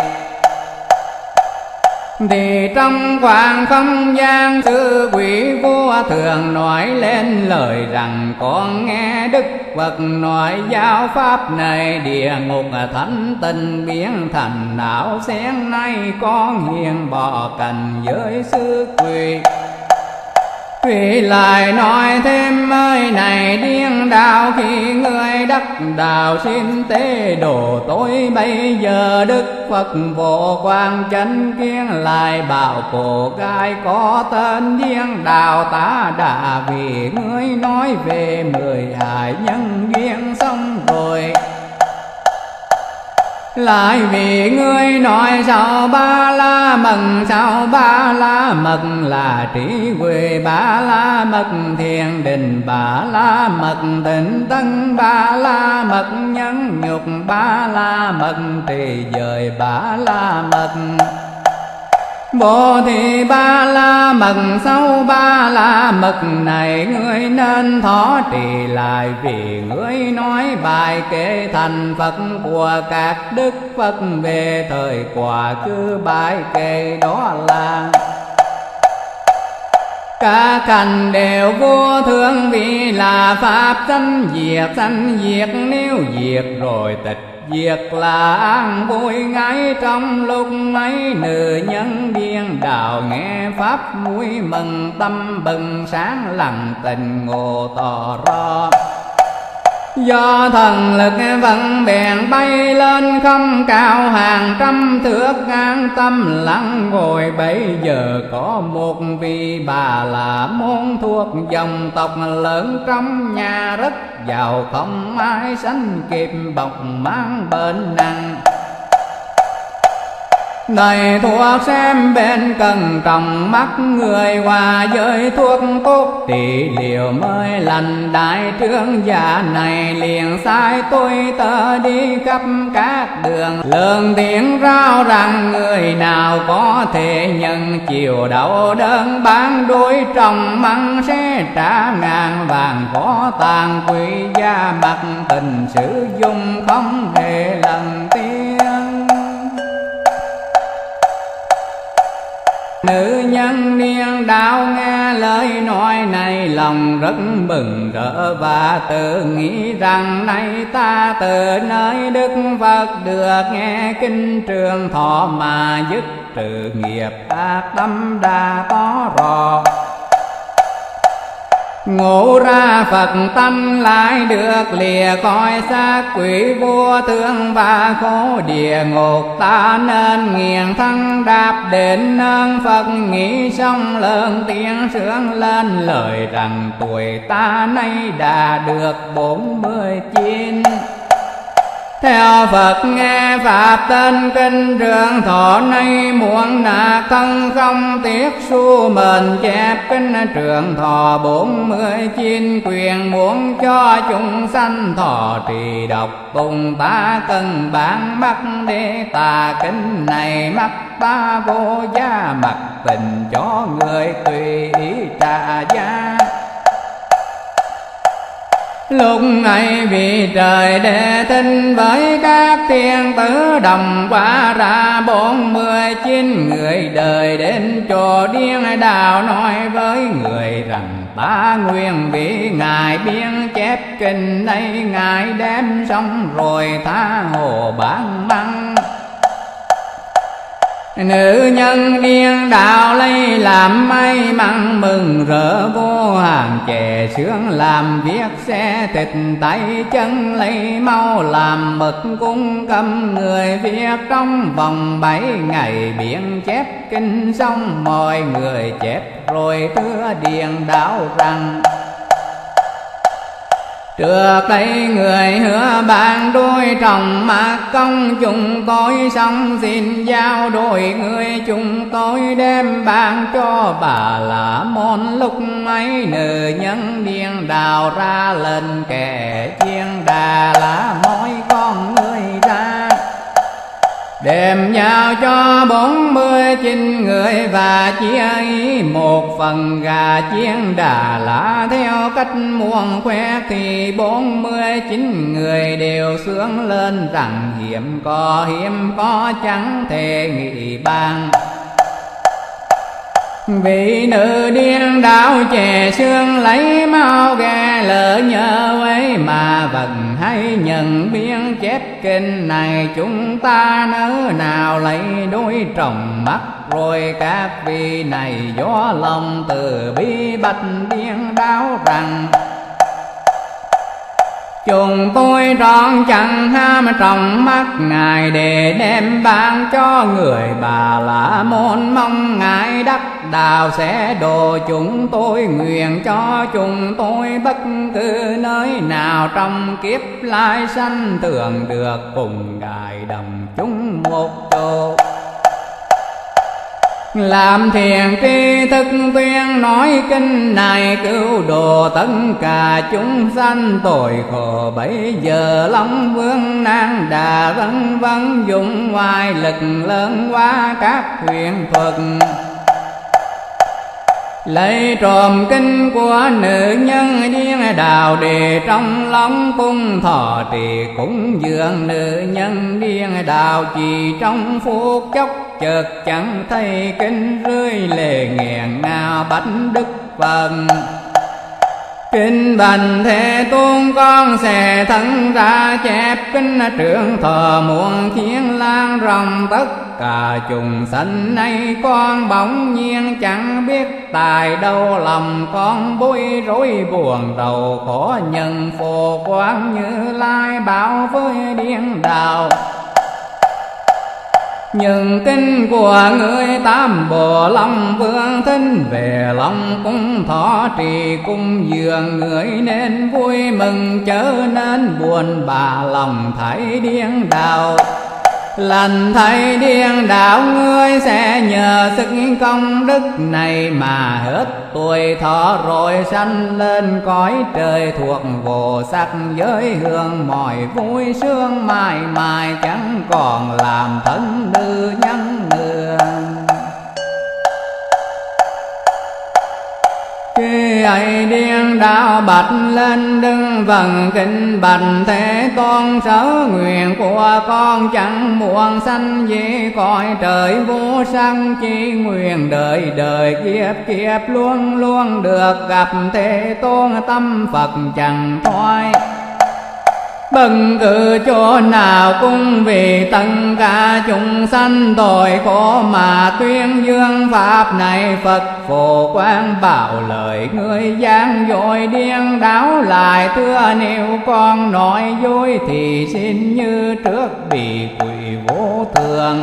A: thì trong khoảng không gian sư quỷ vô thường nói lên lời rằng: con nghe Đức Phật nói giáo pháp này, địa ngục thánh tình biến thành não sen, nay con hiền bỏ cành với sư quỷ. Vì lại nói thêm ơi này điên đạo, khi người đắc đạo xin tế độ tôi, bây giờ Đức Phật vô quan chánh kiến lại bảo cô gái có tên điên đạo ta đã, vì ngươi nói về mười hải nhân duyên xong rồi. Lại vì ngươi nói sao ba la mật, sao ba la mật là trí huệ, ba la mật thiền định, ba la mật tịnh tân, ba la mật nhân nhục, ba la mật trì giới, ba la mật Bồ Thị ba la mật. Sau ba la mật này ngươi nên thọ trì lại, vì ngươi nói bài kệ thành Phật của các đức Phật về thời quá khứ. Bài kệ đó là cả cảnh đều vô thường, vì là pháp sanh diệt, sanh diệt nếu diệt rồi tịch diệt là an vui ngay. Trong lúc ấy nữ nhân điên đạo nghe pháp vui mừng, tâm bừng sáng lặng tình ngộ tỏ rõ. Do thần lực vận bèn bay lên không cao hàng trăm thước, an tâm lặng ngồi. Bây giờ có một vị bà là môn thuộc dòng tộc lớn, trong nhà rất giàu không ai sánh kịp, bọc mang bệnh nặng. Đầy thuốc xem bên cần trọng mắt người, hòa với thuốc tốt trị liệu mới lành. Đại trương gia này liền sai tôi tớ đi khắp các đường, lớn tiếng rao rằng người nào có thể nhận chiều đau đơn, bán đôi trong măng sẽ trả ngàn vàng. Có tàn quý gia mặt tình sử dụng không hề lần tiếng. Nữ nhân điên đạo nghe lời nói này, lòng rất mừng rỡ và tự nghĩ rằng nay ta từ nơi Đức Phật được nghe kinh trường thọ, mà dứt trừ nghiệp ác tâm đa có rõ. Ngộ ra Phật tâm lại được lìa coi xác quỷ vô thương và khổ địa ngục. Ta nên nghiền thân đạp đến nơi Phật, nghĩ xong lớn tiếng sướng lên lời rằng tuổi ta nay đã được bốn mươi chín. Theo Phật nghe pháp tên kinh trường thọ, nay muốn nạc thân không tiếc su mền chép kinh trường thọ bốn mươi chín. Quyền muốn cho chúng sanh thọ trì đọc cùng ta cần bán mắt để ta kinh này, mắt ta vô giá mặc tình cho người tùy ý trả giá. Lúc này vì trời đệ thinh với các thiên tử đồng qua ra bốn mươi chín người, đời đến chỗ điên đạo nói với người rằng ta nguyện vì ngài biên chép kinh đây, ngài đem xong rồi tha hồ bán măng. Nữ nhân điên đạo lấy làm may mắn mừng rỡ vô hàng, chè sướng làm việc xe thịt tay chân lấy mau làm mực cung cầm người viết. Trong vòng bảy ngày biên chép kinh xong, mọi người chép rồi thưa điên đạo rằng trước đây người hứa bạn đôi trọng mà công chúng tôi, xong xin giao đổi người chúng tôi đem ban cho bà là môn. Lúc ấy nữ nhân điên đào ra lên kẻ chiên đà là mỗi con người ra, đem nhau cho bốn mươi chín người và chia ý một phần gà chiên đà lá. Theo cách muôn khoe thì bốn mươi chín người đều sướng lên rằng hiếm có hiếm có chẳng thể nghĩ bàn. Vị nữ điên đạo chè xương lấy mau ghe lỡ nhớ ấy mà vẫn hay nhận biên chép kinh này. Chúng ta nỡ nào lấy đôi tròng mắt rồi các vị này gió lòng từ bi bạch điên đạo rằng chúng tôi trọn chẳng ham trong mắt Ngài để đem ban cho người Bà La Môn. Mong Ngài đắc đạo sẽ độ chúng tôi, nguyện cho chúng tôi bất cứ nơi nào trong kiếp lai sanh tưởng được cùng Ngài đồng chúng một chỗ. Làm thiện tri thức tuyên nói kinh này, cứu độ tất cả chúng sanh tội khổ. Bấy giờ Long Vương Nan Đà vân vân dùng ngoại lực lớn qua các huyền thuật, lấy trộm kinh của nữ nhân điên đạo để trong lòng cung thọ trì cúng dường. Nữ nhân điên đạo chỉ trong phút chốc chợt chẳng thấy kinh, rơi lệ nghẹn ngào bạch đức Phật. Kinh Bành Thế Tôn con sẽ thân ra chép kinh trưởng thọ muôn thiên lang ròng tất cả chúng sanh này. Con bỗng nhiên chẳng biết tại đâu lòng con bối rối buồn đầu khó nhân phổ quang Như Lai bảo với điên đạo. Nhưng kinh của người Tam Bồ Long Vương thinh về Long cung thọ trì cung dường. Người nên vui mừng chớ nên buồn bã lòng thấy điên đạo. Lành thấy điên đạo ngươi sẽ nhờ sức công đức này mà hết tuổi thọ rồi sanh lên cõi trời thuộc vô sắc giới hương. Mọi vui sướng mãi mãi chẳng còn làm thân nữ nhân nữa. Khi ấy điên đạo bạch lên đứng vần kinh Bành Thế Tôn sở nguyện của con chẳng muộn sanh gì cõi trời vô sanh. Chỉ nguyện đời đời kiếp kiếp luôn luôn được gặp Thế Tôn, tâm Phật chẳng thoái. Bất cứ chỗ nào cũng vì tất cả chúng sanh tội khổ mà tuyên dương pháp này. Phật Phổ Quang bảo lời người gian dối điên đáo lại thưa, nếu con nói dối thì xin như trước bị quỷ vô thường.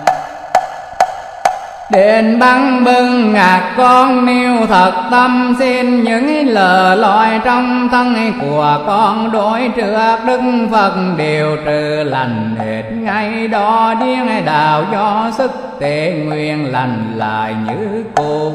A: Đến băng bưng ngạc con nêu thật tâm, xin những lời loi trong thân của con đối trước Đức Phật đều trừ lành hết. Ngày đó điên đạo do sức tế nguyện lành lại như cũ.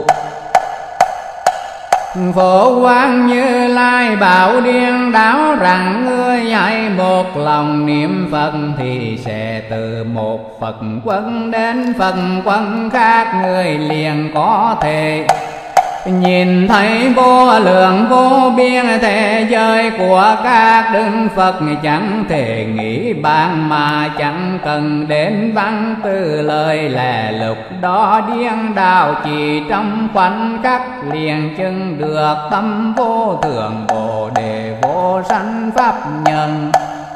A: Phổ Quang Như Lai bảo điên đáo rằng ngươi hãy một lòng niệm Phật thì sẽ từ một Phật quân đến Phật quân khác. Người liền có thể nhìn thấy vô lượng vô biên thế giới của các đức Phật. Chẳng thể nghĩ bàn mà chẳng cần đến văn từ lời lẽ. Lúc đó điên đạo chỉ trong khoảnh khắc liền chứng được tâm vô thượng Bồ Đề vô sanh pháp nhân.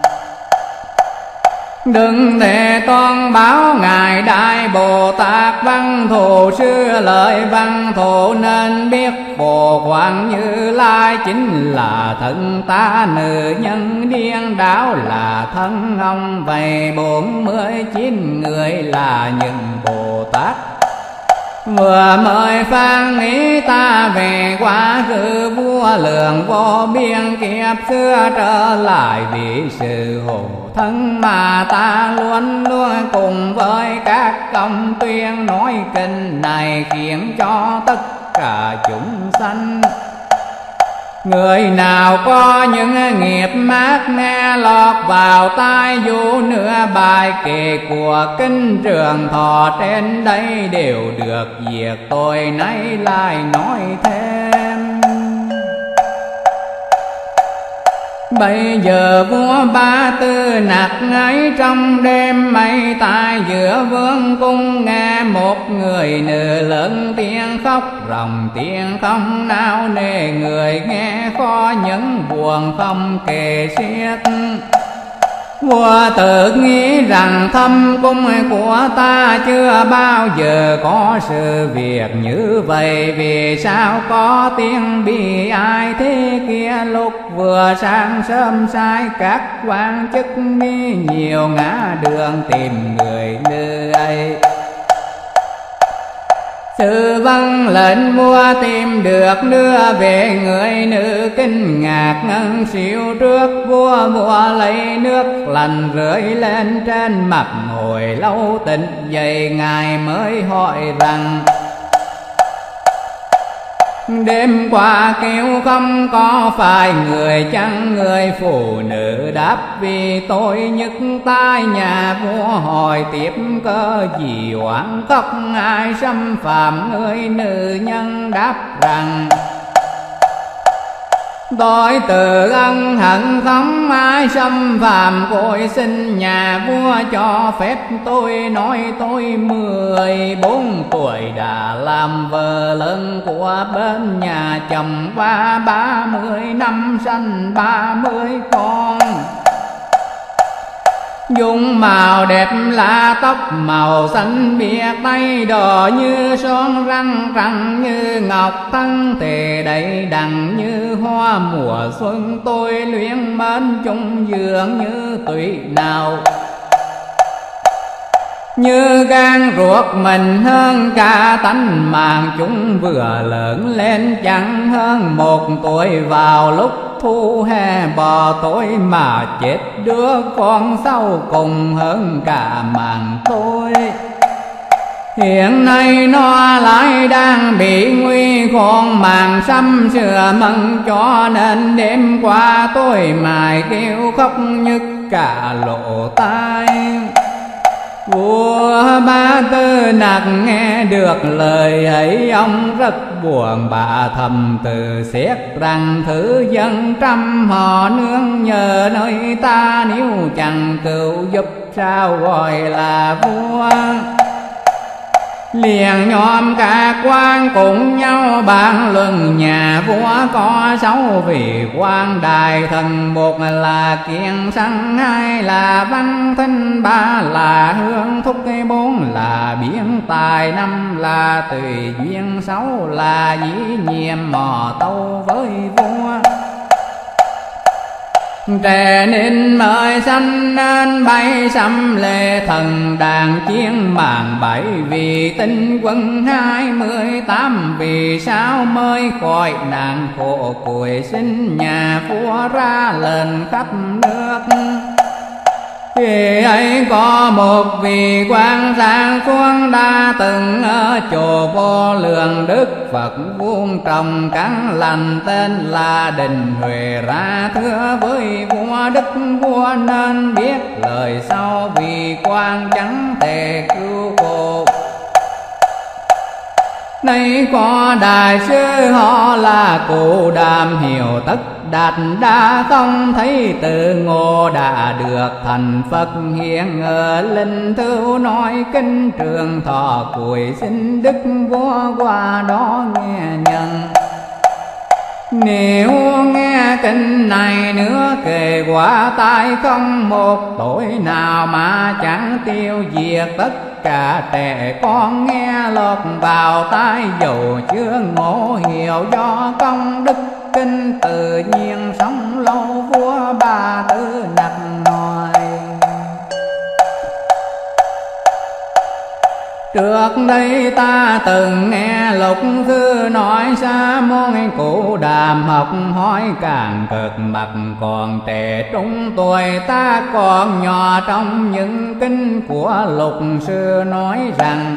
A: Đừng Thế Tôn báo Ngài Đại Bồ Tát văn thù sư lợi văn thù, nên biết Phổ Quang Như Lai chính là thân ta. Nữ nhân điên đảo là thân ông, vậy bốn mươi chín người là những Bồ Tát. Vừa mới phán nghĩ ta về quá khứ vua lượng vô biên kiếp xưa trở lại vì sự hộ thân mà ta luôn luôn cùng với các công tuyên nói kinh này, khiến cho tất cả chúng sanh người nào có những nghiệp mát nghe lọt vào tai du nửa bài kệ của kinh Trường Thọ trên đây đều được diệt. Tôi nay lại nói thêm Bây giờ vua Ba Tư Nặc ấy trong đêm mây tai giữa vương cung, nghe một người nữ lớn tiếng khóc ròng, tiếng không nao nề, người nghe khó những buồn không kể xiết. Vua tự nghĩ rằng thâm cung của ta chưa bao giờ có sự việc như vậy, vì sao có tiếng bi ai thế kia. Lúc vừa sáng sớm sai các quan chức đi nhiều ngã đường tìm người nữ ấy. Sự vâng lệnh vua tìm được đưa về người nữ, kinh ngạc ngân xỉu trước vua. Vua lấy nước lạnh rưới lên trên mặt, hồi lâu tỉnh dậy ngài mới hỏi rằng: đêm qua kêu không có phải người chăng? Người phụ nữ đáp: vì tôi nhức tai. Nhà vua hỏi tiếp: cơ gì oán khóc, ai xâm phạm? Người nữ nhân đáp rằng: tôi tự ân hận không ai xâm phạm. Cội xin nhà vua cho phép tôi nói tôi mười bốn tuổi đã làm vợ lớn của bên nhà chồng, và ba mươi năm sanh ba mươi con. Dung màu đẹp là tóc màu xanh biếc, tay đỏ như son, răng răng như ngọc, thân thể đầy đặn như hoa mùa xuân. Tôi luyến mến chung dường như tùy nào, như gan ruột mình hơn cả tánh mạng. Chúng vừa lớn lên chẳng hơn một tuổi, vào lúc thu hè bò tối mà chết đứa con sau cùng hơn cả mạng tôi. Hiện nay nó lại đang bị nguy khốn mạng xâm sửa mừng, cho nên đêm qua tôi mải kêu khóc nhức cả lỗ tai. Vua Ba Tư Nặc nghe được lời ấy, ông rất buồn bã thầm tự xét rằng: thử dân trăm họ nương nhờ nơi ta, nếu chẳng cứu giúp sao gọi là vua. Liền nhóm các quan cùng nhau bàn luận, nhà vua có sáu vị quan đại thần: một là Kiên Săn, hai là Văn Thinh, ba là Hương Thúc, bốn là Biến Tài, năm là Tùy Duyên, sáu là Dĩ Nhiệm mò tâu với vua. Trẻ nên mời sanh nên bay xăm lệ, thần đàn chiến mạng bảy vì tinh quân hai mươi tám. Vì sao mới khỏi nạn khổ củi, xin nhà vua ra lệnh khắp nước. Khi ấy có một vị quan sang xuống, đã từng ở chùa Vô Lượng Đức Phật vuông trồng cắn lành, tên là Đình Huệ, ra thưa với vua: đức vua nên biết lời sau, vì quan chẳng thể cứu cô. Đây có đại sư họ là Cụ Đàm, hiểu tất đạt đã không thấy tự ngộ, đã được thành Phật hiện ở linh thư. Nói kinh Trường Thọ cùi, xin đức vua qua đó nghe nhận. Nếu nghe kinh này nữa kề quả tai, không một tội nào mà chẳng tiêu diệt. Tất cả trẻ con nghe lọt vào tai, dầu chưa ngộ hiểu do công đức kinh, tự nhiên sống lâu vua Ba Tư Nặc nói. Trước đây ta từng nghe Lục Thư nói, Sa môn Cụ Đàm học hỏi càng cực mặt còn trẻ trung tuổi. Ta còn nhỏ trong những kinh của Lục Sư nói rằng: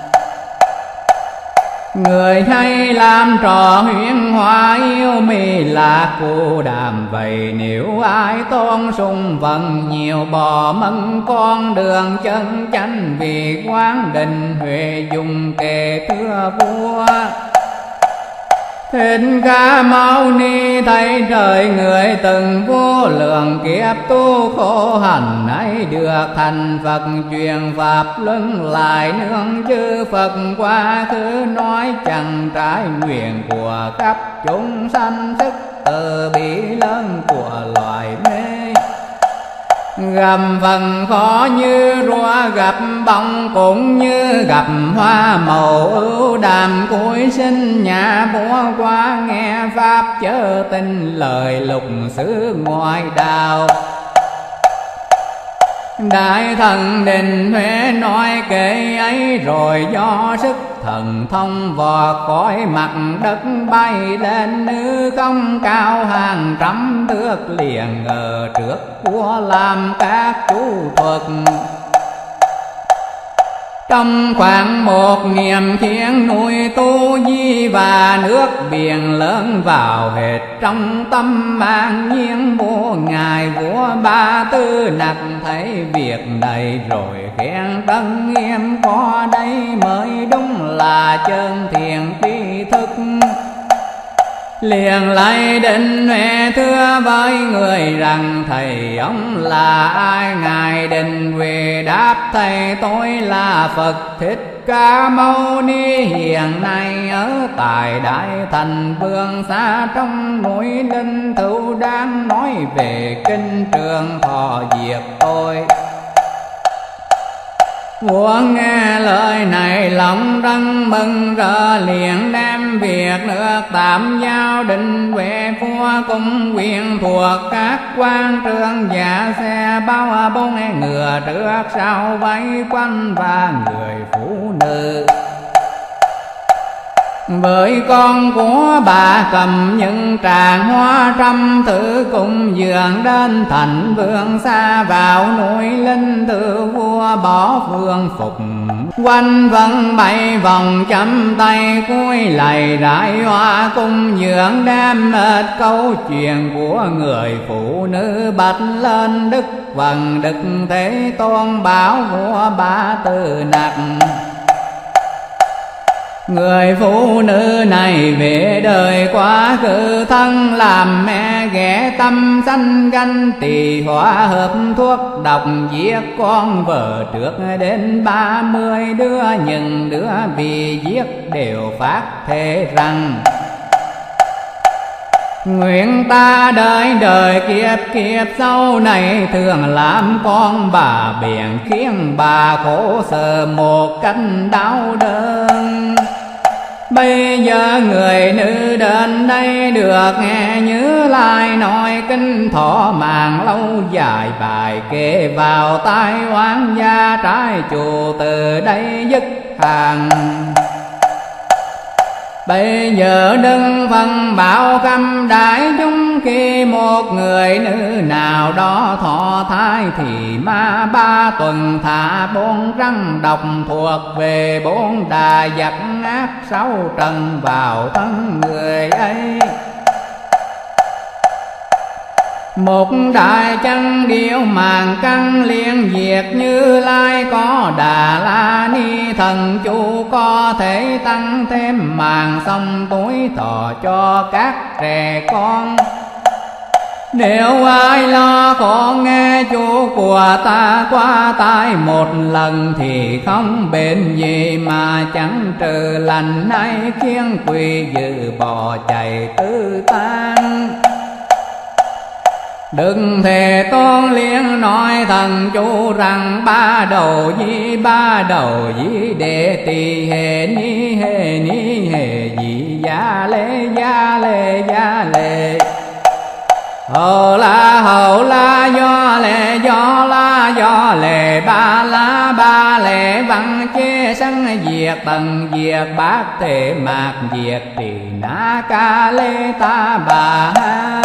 A: người hay làm trò huyễn hóa yêu mì là Cụ Đàm vậy. Nếu ai tôn sùng vận nhiều, bỏ mân con đường chân chánh, vì Quán Đình Huệ dùng kệ thưa vua. Thích Ca Mâu Ni thấy trời người từng vô lượng kiếp tu khổ hành ấy được thành Phật truyền pháp luân lại nương chư Phật quá khứ nói chẳng trái nguyện của khắp chúng sanh sức từ bi lớn của loài mê. Gặp phần khó như rùa gặp bông cũng như gặp hoa màu ưu đàm cuối sinh nhà búa qua nghe pháp chớ tin lời lục xứ ngoại đạo. Đại thần Định Huệ nói kể ấy rồi do sức thần thông vọt khỏi mặt đất bay lên hư không cao hàng trăm thước liền ở trước của làm các chú thuật. Trong khoảng một niệm khiến núi Tu Di và nước biển lớn vào hết trong tâm an nhiên vua ngài vua Ba Tư Nặc thấy việc này rồi khen Tân Nghiêm có đây mới đúng là chân thiền tri thức. Liền lại Định Huệ thưa với người rằng thầy ông là ai? Ngài Định Huệ đáp thầy tôi là Phật Thích Ca Mâu Ni hiện nay ở tại Đại Thành Vương xa trong núi Linh Thụ đang nói về kinh Trường Thọ Diệt tôi. Vua nghe lời này lòng răng mừng rỡ liền đem việc nước tạm giao Định Huệ vua cùng quyền thuộc các quan trương và xe bao bốn ngựa trước sau vây quanh và người phụ nữ. Với con của bà cầm những tràng hoa trăm thử cùng dường đến thành vương xa vào núi Linh Tự vua bỏ vương phục. Quanh vân bảy vòng chấm tay cuối lạy rải hoa cung dường đem hết câu chuyện của người phụ nữ bạch lên Đức Vần Đức Thế Tôn bảo vua Ba Tư Nặc. Người phụ nữ này về đời quá khứ thân làm mẹ ghẻ tâm sanh ganh tỳ hỏa hợp thuốc độc giết con vợ trước đến ba mươi đứa, những đứa bị giết đều phát thề rằng nguyện ta đợi đời kiếp kiếp sau này thường làm con bà biển khiến bà khổ sở một cách đau đớn. Bây giờ người nữ đến đây được nghe Như Lai nói kinh thọ mạng lâu dài bài kể vào tai oán gia trái chủ từ đây dứt hàng. Bây giờ đừng phân bảo câm đại chúng khi một người nữ nào đó thọ thai thì ma ba tuần thả bốn răng độc thuộc về bốn đà giặc ác sáu trần vào thân người ấy. Một đại chân điệu màng căng liên diệt Như Lai có Đà La Ni thần chủ có thể tăng thêm màng sông tuổi thọ cho các trẻ con. Nếu ai lo khổ nghe chú của ta qua tai một lần thì không bền gì mà chẳng trừ lành nay khiến quỷ dữ bỏ chạy tứ tan. Đừng Thế Tôn liên nói thần chủ rằng ba đầu di ba đầu di đệ tỳ hề ni hề ni hề di gia lê gia lê gia lê hầu la hầu la do lệ do la do lệ ba la ba lệ văn chế sanh diệt tầng diệt bát thể mạc diệt tỳ na ca lê ta bà ha.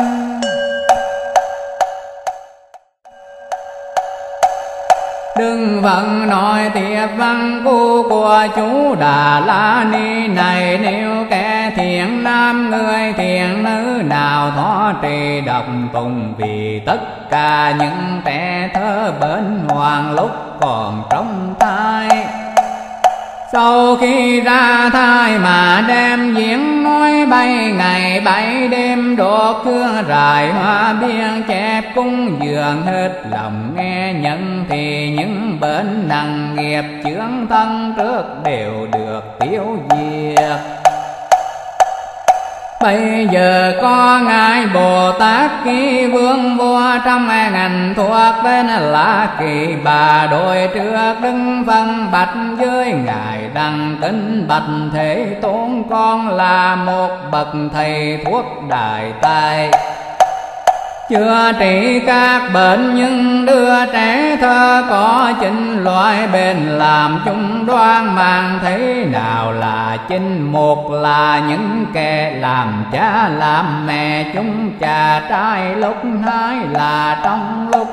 A: Đừng vẫn nói tiếp văn cu của chú Đà La Ni này, nếu kẻ thiện nam người thiện nữ nào thọ trì độc tùng vì tất cả những trẻ thơ bên hoàng lúc còn trong thai. Sau khi ra thai mà đem diễn nói bay ngày bảy đêm, đốt hương rải hoa biên chép cung dường, hết lòng nghe nhận thì những bệnh nặng nghiệp chướng thân trước đều được tiêu diệt. Bây giờ có ngài Bồ Tát Kỳ Vương vua trong ngành thuộc tên là Kỳ Bà, đôi trước đứng phân bạch với ngài đăng kính bạch Thế Tôn, con là một bậc thầy thuốc đại tài, chữa trị các bệnh nhưng đưa trẻ thơ có chín loại bệnh làm chúng đoan mang. Thế nào là chính? Một là những kẻ làm cha làm mẹ chúng cha trai lúc, hai là trong lúc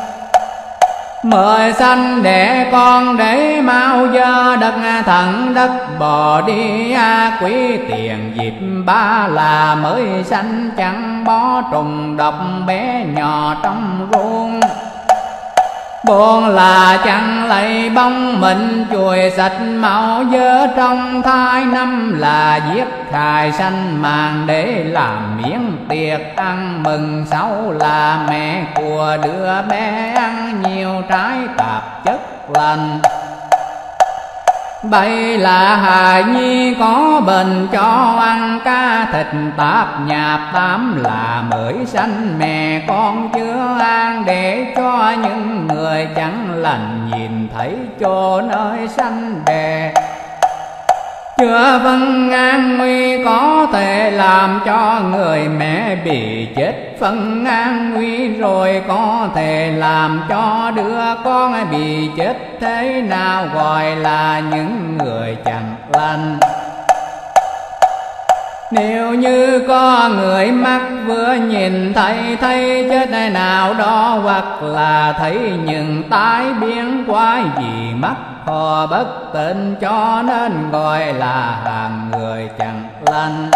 A: mời sanh đẻ con để mau dơ đất thần đất bò đi a quý tiền dịp. Ba là mới sanh chẳng bó trùng độc bé nhỏ trong ruộng. Bốn là chẳng lấy bông mình chùi sạch máu dơ trong thai. Năm là giết hại sanh màng để làm miếng tiệc ăn mừng. Sáu là mẹ của đứa bé ăn nhiều trái tạp chất lành. Bảy là hài nhi có bệnh cho ăn cá thịt tạp nhạp. Tám là mới sanh mẹ con chưa ăn để cho những người chẳng lành nhìn thấy chỗ nơi sanh đẻ. Chưa phân an nguy có thể làm cho người mẹ bị chết phân an nguy, rồi có thể làm cho đứa con bị chết. Thế nào gọi là những người chẳng lành? Nếu như có người mắc vừa nhìn thấy thấy chết nào đó, hoặc là thấy những tai biến quái gì mắc họ bất tịnh, cho nên gọi là hàng người chẳng lành.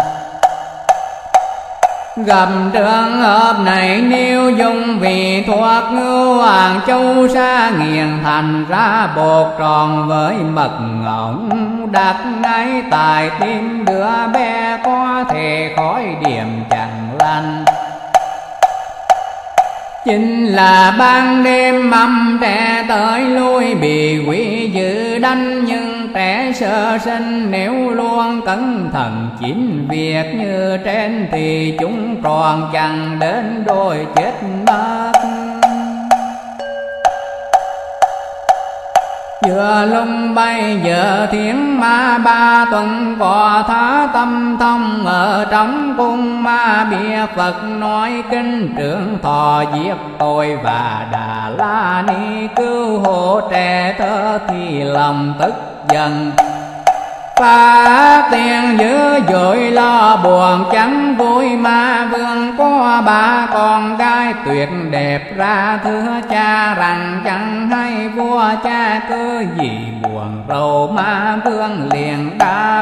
A: Gặp trường hợp này nếu dùng vị thuốc ngưu hoàng châu sa nghiền thành ra bột tròn với mật ngỗng, đặt ngay tại tim đứa bé có thể khỏi điểm chẳng lành. Chính là ban đêm mầm trẻ tới lui bị quỷ dữ đánh, nhưng trẻ sơ sinh nếu luôn cẩn thận chính việc như trên thì chúng tròn chẳng đến đôi chết mất. Vừa lúc bây giờ thiên ma ba tuần có thá tâm thông ở trong cung ma bia Phật nói kinh trưởng thọ giết tôi và Đà La Ni cứu hộ trẻ thơ thì lòng tức giận. Phát tiền dữ dội lo buồn chẳng vui, ma vương có ba con gái tuyệt đẹp ra thưa cha rằng chẳng hay vua cha cứ gì buồn rầu. Ma vương liền đáp: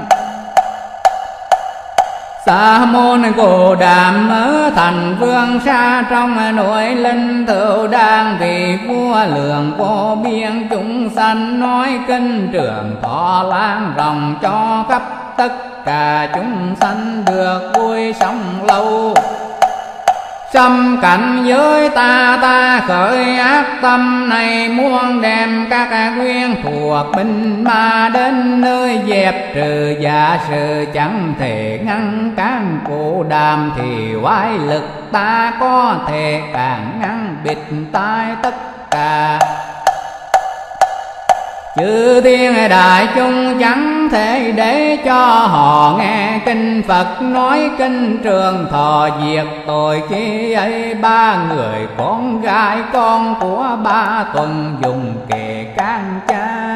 A: Sa môn Cồ Đàm ở thành vương xa trong nội linh thượng đang, vì vua lượng vô biên chúng sanh nói kinh trường thọ lan rộng cho khắp tất cả chúng sanh được vui sống lâu. Xâm cảnh giới ta ta khởi ác tâm này, muốn đem các nguyên thuộc binh ma đến nơi dẹp trừ. Giả sử chẳng thể ngăn cản Cồ Đàm thì oai lực ta có thể cản ngăn bịt tai tất cả. Chư thiên đại chúng chẳng thể để cho họ nghe kinh Phật nói kinh trường thọ diệt tội. Khi ấy ba người con gái con của ba tuần dùng kề can cha.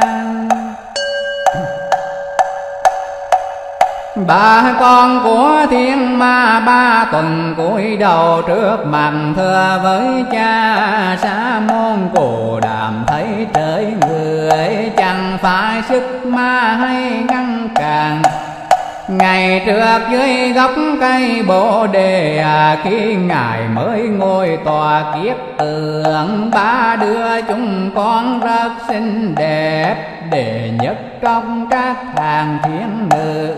A: Ba con của thiên ma ba tuần cúi đầu trước mặt thưa với cha. Sa môn Cồ Đàm thấy trời người chẳng phải sức ma hay ngăn cản, Ngày trước dưới gốc cây bồ đề à, khi ngài mới ngồi tòa kiết tượng, ba đứa chúng con rất xinh đẹp, đệ nhất trong các hàng thiên nữ.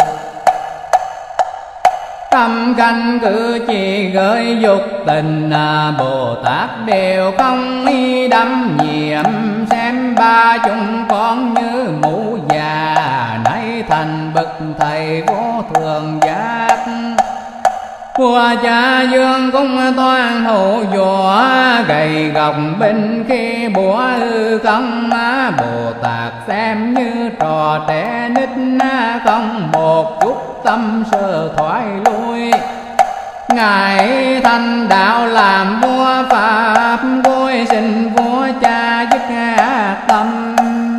A: Tâm căn cứ chỉ gửi dục tình à, Bồ Tát đều không y đắm nhiễm, xem ba chúng con như mũ già, nay thành bậc thầy vô thường giác. Vua cha dương cũng toan hổ võ, gầy gộc binh khi búa hư không. Bồ Tát xem như trò trẻ nít, không một chút tâm sơ thoái lui. Ngài thành đạo làm vua pháp, vui xin vua cha dứt ác tâm.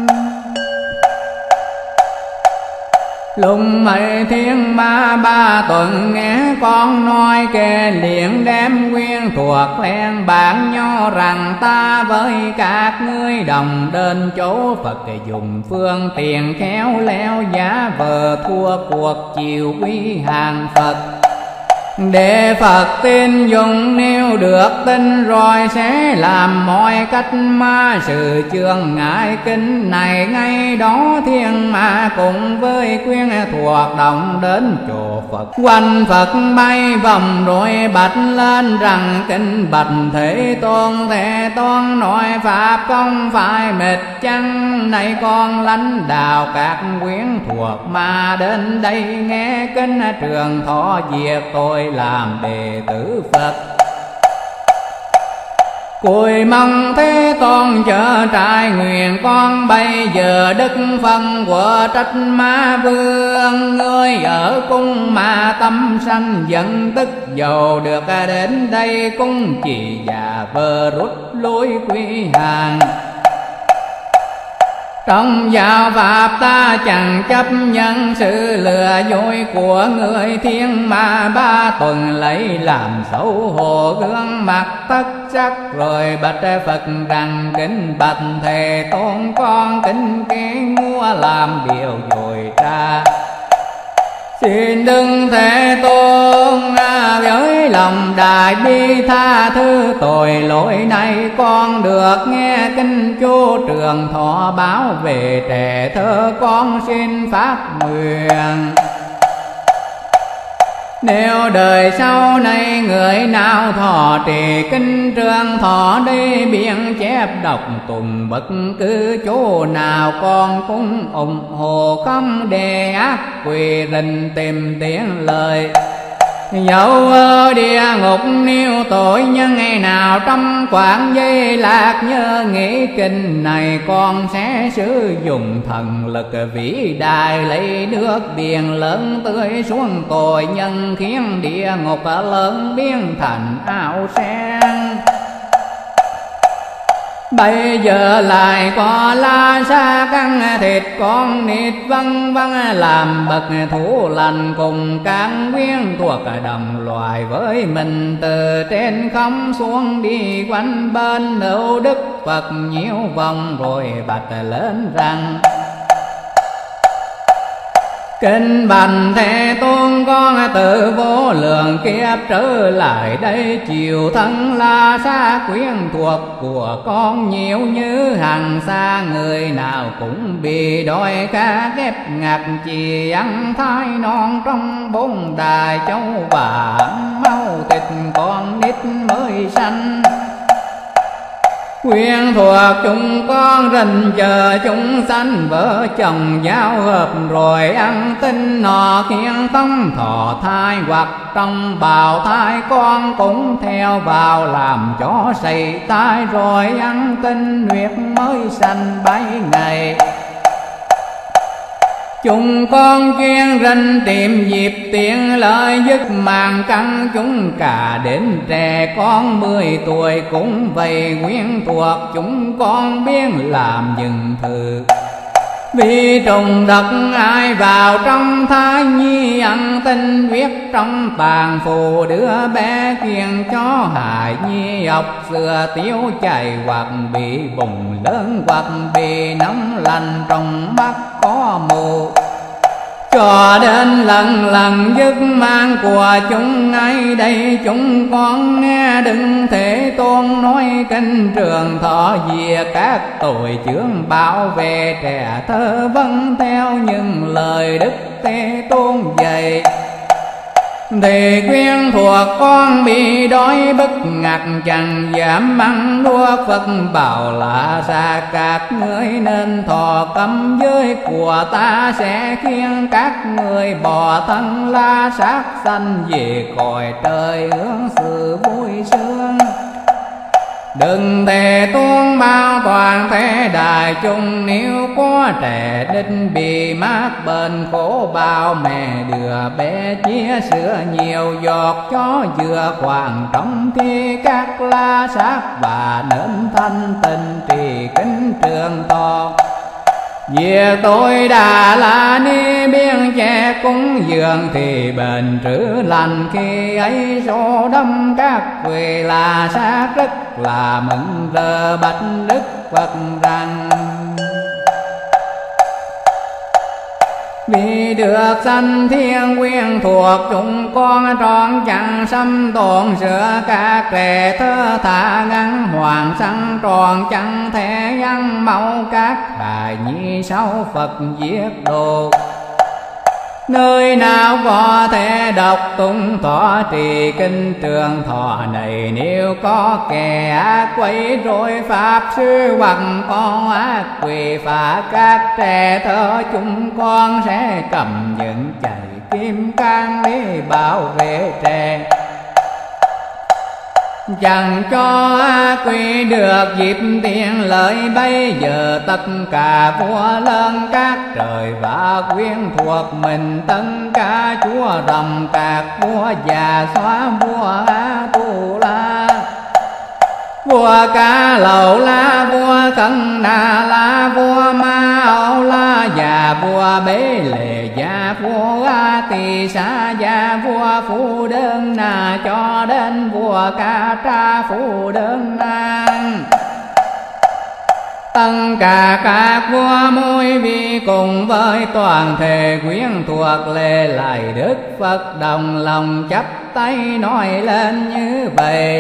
A: Lúc mây thiên ma ba tuần nghe con nói kể, liền đem nguyên thuộc len bản nho rằng ta với các ngươi đồng đến chỗ Phật, dùng phương tiện khéo léo giả vờ thua cuộc chiều quý hàng Phật. Để Phật tin dùng, nếu được tin rồi sẽ làm mọi cách ma sự chướng ngại kinh này. Ngay đó thiên ma cùng với quyến thuộc động đến chỗ Phật, quanh Phật bay vòng rồi bạch lên rằng kinh bạch Thế Tôn. Thế Tôn nói pháp không phải mệt chăng, này con lãnh đạo các quyến thuộc mà đến đây nghe kinh trường thọ diệt tôi làm đệ tử Phật. Cùi mong Thế Tôn chở trai nguyện con bây giờ đức phân của trách ma vương. Ngươi ở cung mà tâm sanh giận tức, dầu được đến đây cũng chỉ già vờ rút lui quy hàng. Trong giáo pháp ta chẳng chấp nhận sự lừa dối của người thiên ma. Ba tuần lấy làm xấu hổ gương mặt tất sắc, rồi bạch Phật rằng kính bạch Thế Tôn con kính kế mua làm điều dối trá. Xin đừng Thế Tôn với lòng đại bi tha thứ tội lỗi này. Con được nghe kinh chú trường thọ báo về trẻ thơ, con xin phát nguyện. Nếu đời sau này người nào thọ trì kinh trường thọ đi, biện chép đọc tùng bất cứ chỗ nào, con cũng ủng hộ không để ác quỷ rình tìm tiếng lời. Dẫu ở địa ngục nếu tội nhân ngày nào trong quãng giây lạc nhớ nghĩ kinh này, con sẽ sử dụng thần lực vĩ đại lấy nước biển lớn tưới xuống tội nhân, khiến địa ngục lớn biến thành ao sen. Bây giờ lại có la sa căng thịt con nít văng văng, làm bậc thủ lành cùng các quyến thuộc đồng loài với mình. Từ trên không xuống đi quanh bên nấu đức Phật nhiễu vòng, rồi bạch lên rằng kinh bạch Thế Tôn con từ vô lượng kiếp trở lại đây, chiều thân la sa quyến thuộc của con nhiều như hàng xa. Người nào cũng bị đói khát ghép ngặt, chỉ ăn thai non trong bốn đài châu vàng, máu thịt con nít mới sanh. Quyến thuộc chúng con rình chờ chúng sanh vợ chồng giao hợp, rồi ăn tinh nọ khiến tông thọ thai, hoặc trong bào thai con cũng theo vào làm chó sầy tai, rồi ăn tinh huyết mới sanh bảy ngày. Chúng con chuyên rình tìm dịp tiện lợi dứt màng căng, chúng cả đến trẻ con mười tuổi cũng vậy. Quyến thuộc chúng con biết làm những thứ vì trùng độc ai vào trong thai nhi, ăn tinh huyết trong tàn phù đứa bé, khiến cho hại nhi ọc sữa tiêu chảy, hoặc bị bùng lớn hoặc bị nóng lạnh trong mắt có mù. cho đến lần lần dứt mang của chúng nay đây chúng con nghe đừng Thế Tôn nói kinh trường thọ diệt các tội chướng bảo vệ trẻ thơ vâng theo những lời Đức Thế Tôn dạy. Thì quyên thuộc con bị đói bức ngặt chẳng dám ăn đua Phật bảo là xa các ngươi nên thọ cấm giới của ta sẽ khiến các ngươi bỏ thân la sát sanh về cõi trời hướng sự vui sướng. Đừng Thế Tôn bao toàn thế đại chúng nếu có trẻ đinh bị mát bệnh khổ bao mẹ đưa bé chia sữa nhiều giọt cho vừa khoảng trong thi các la sát và nên thanh tình trì kính trường thọ. Việc tôi đã là ni biên che cúng dường thì bền trữ lành khi ấy số đông các vị là sát rất là mừng rỡ bạch Đức Phật rằng vì được sanh thiên quyên thuộc chúng con trọn chẳng xâm tổn sửa các trẻ thơ thả ngắn hoàng sanh tròn chẳng thể ăn mau các hài nhi sau Phật giết đồ. Nơi nào có thể đọc tung thọ trì kinh trường thọ này nếu có kẻ ác quấy rối pháp sư hoặc con ác quỷ phá các trẻ thơ chúng con sẽ cầm những chày kim cang để bảo vệ trẻ. Chẳng cho ác quỷ được dịp tiền lợi bây giờ tất cả vua lớn các trời và quyến thuộc mình tất cả chúa rồng các vua già xóa vua A Tu La vua Ca Lầu La vua Khẩn Đà La vua Ma Âu La và vua Bế Lệ và vua A Tỳ Xá và vua Phù Đơn Na cho đến vua Ca Tra Phù Đơn Na. Tất cả các vua môi vi cùng với toàn thể quyến thuộc lệ lại Đức Phật đồng lòng chắp tay nói lên như vậy.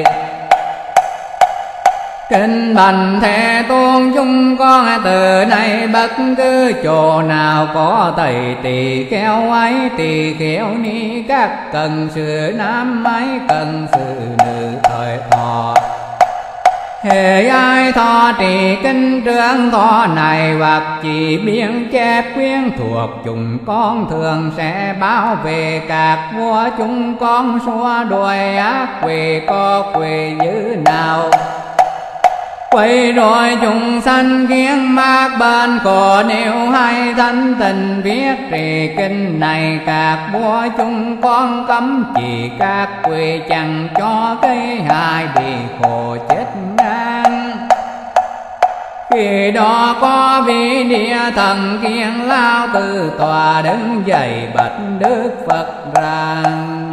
A: Kinh bạch Thế Tôn chúng con từ nay bất cứ chỗ nào có thầy tỳ kheo ấy tỳ kheo ni các cần sự nam ấy cần sự nữ thời thọ. Hễ ai thọ trì kinh trường thọ này hoặc chỉ biên chép quyến thuộc chúng con thường sẽ bảo vệ các vua chúng con xua đuổi ác quỷ có quỷ dữ nào. Quay rồi chúng sanh khiến mát bên cổ nếu hay thanh tình viết trì kinh này các vua chúng con cấm chỉ các quỷ chẳng cho cây hài bị khổ chết ngang. Khi đó có vị địa thần kiên lao từ tòa đứng dậy bạch Đức Phật rằng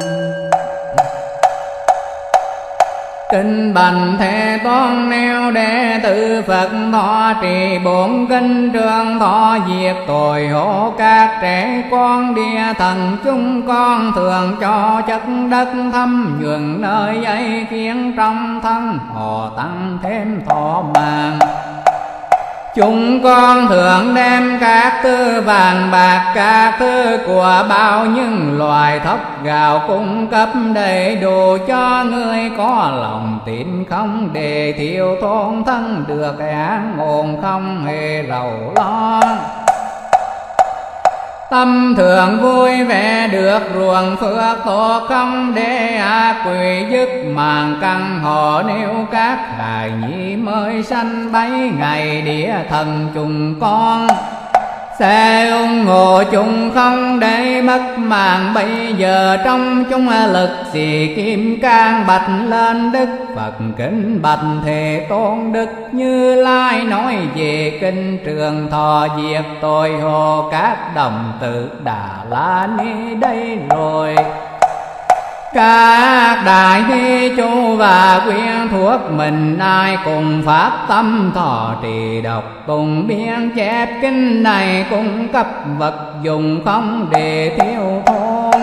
A: kinh bạch Thế Tôn nêu đệ tử Phật thọ trì bốn kinh trường thọ diệt tội hộ các trẻ con địa thần chúng con thường cho chất đất thâm nhuần nơi ấy khiến trong thân họ tăng thêm thọ mạng. Chúng con thường đem các thứ vàng bạc các thứ của bao những loài thóc gạo cung cấp đầy đủ cho người có lòng tin không để thiếu thốn thân được an ổn không hề rầu lo. Tâm thường vui vẻ được ruộng phước tốt không để ác quỷ dứt màn căn họ nếu các hài nhi mới sanh bấy ngày địa thần chúng con sẽ ủng hộ chúng không để mất mạng. Bây giờ trong chúng lực xì kim cang bạch lên Đức Phật kính bạch Thế Tôn Đức Như Lai nói về kinh trường thọ diệt tội hộ các đồng tử Đà La Ni đây rồi. Các đại thi chu và quyên thuộc mình ai cùng phát tâm thọ trì đọc tùng biên chép kinh này, cung cấp vật dụng không để thiếu thốn.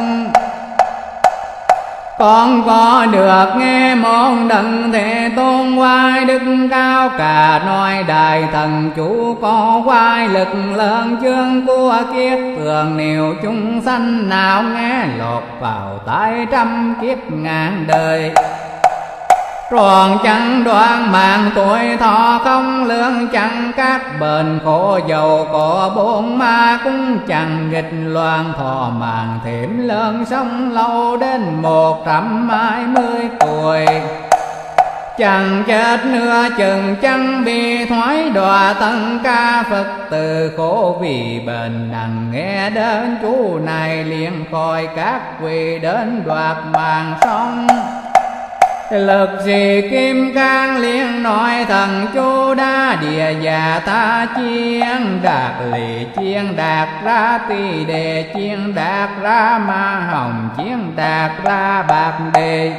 A: Con có được nghe môn đấng Thế Tôn oai đức cao cả, nói đại thần chủ có oai lực lớn chương của kiếp tường, nếu chúng sanh nào nghe lọt vào tai trăm kiếp ngàn đời. Tròn chẳng đoan mạng tuổi thọ không lương, chẳng các bền khổ giàu có bốn ma cũng chẳng nghịch loạn, thọ mạng thêm lớn sống lâu đến một trăm hai mươi tuổi. Chẳng chết nữa chừng chẳng bị thoái đọa, tân ca Phật từ khổ vì bền nặng, nghe đến chú này liền khỏi các quỷ đến đoạt mạng sống. Lực gì kim cang liên nói thần chú đa địa già ta chiên, đạt lì chiên đạt ra tỳ đề chiên đạt ra ma hồng chiên đạt ra bạc đề.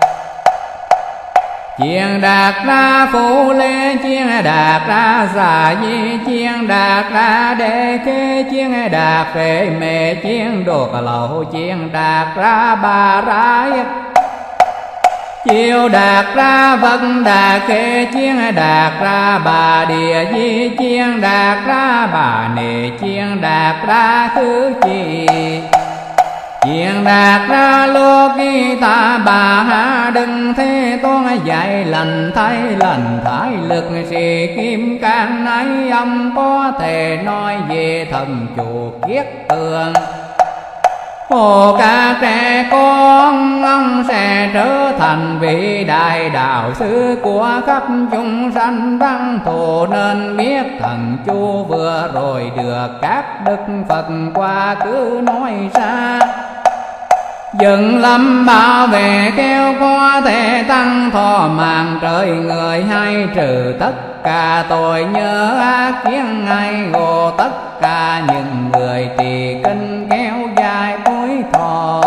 A: Chiên đạt ra phú lê chiên đạt ra xà di chiên đạt ra đế kế chiên đạt phê mê chiên đột lậu chiên đạt ra bà rái. Chiêu đạt ra vân đạt khê chiên đạt ra bà địa di chiên đạt ra bà nề chiên đạt ra thứ chi. Chiên đạt ra lô ghi ta bà ha đừng Thế Tôn dạy lành thay lành thái lực, sĩ kim cang này ông có thể nói về thần chủ kiết tường. Hồ các trẻ con ông sẽ trở thành vị đại đạo sư của khắp chúng sanh tăng thù, nên biết thần chú vừa rồi được các đức Phật qua cứ nói ra. Dừng lâm bảo vệ kêu có thể tăng thọ mạng trời người, hay trừ tất cả tội nhớ ác kiến hay gồ tất cả những người trì kinh kéo dài tuổi thọ.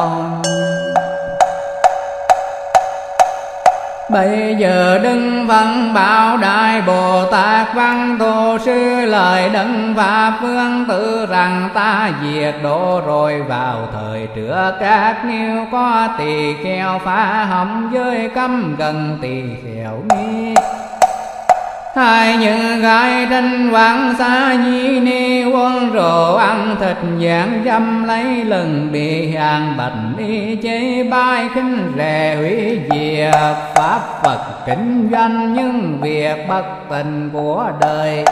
A: Bây giờ đừng văn bảo đại Bồ Tát văn thù sư lời đấng Pháp phương tự rằng ta diệt độ rồi vào thời trước các nếu có tỳ kheo phá hỏng giới cấm gần tỳ kheo ni. Hai những gái tranh quán xa nhi ni quân rồ ăn thịt dạng dâm lấy lần bị hàng bạch đi chế bai khinh rè hủy diệt pháp Phật kinh doanh những việc bất tình của đời.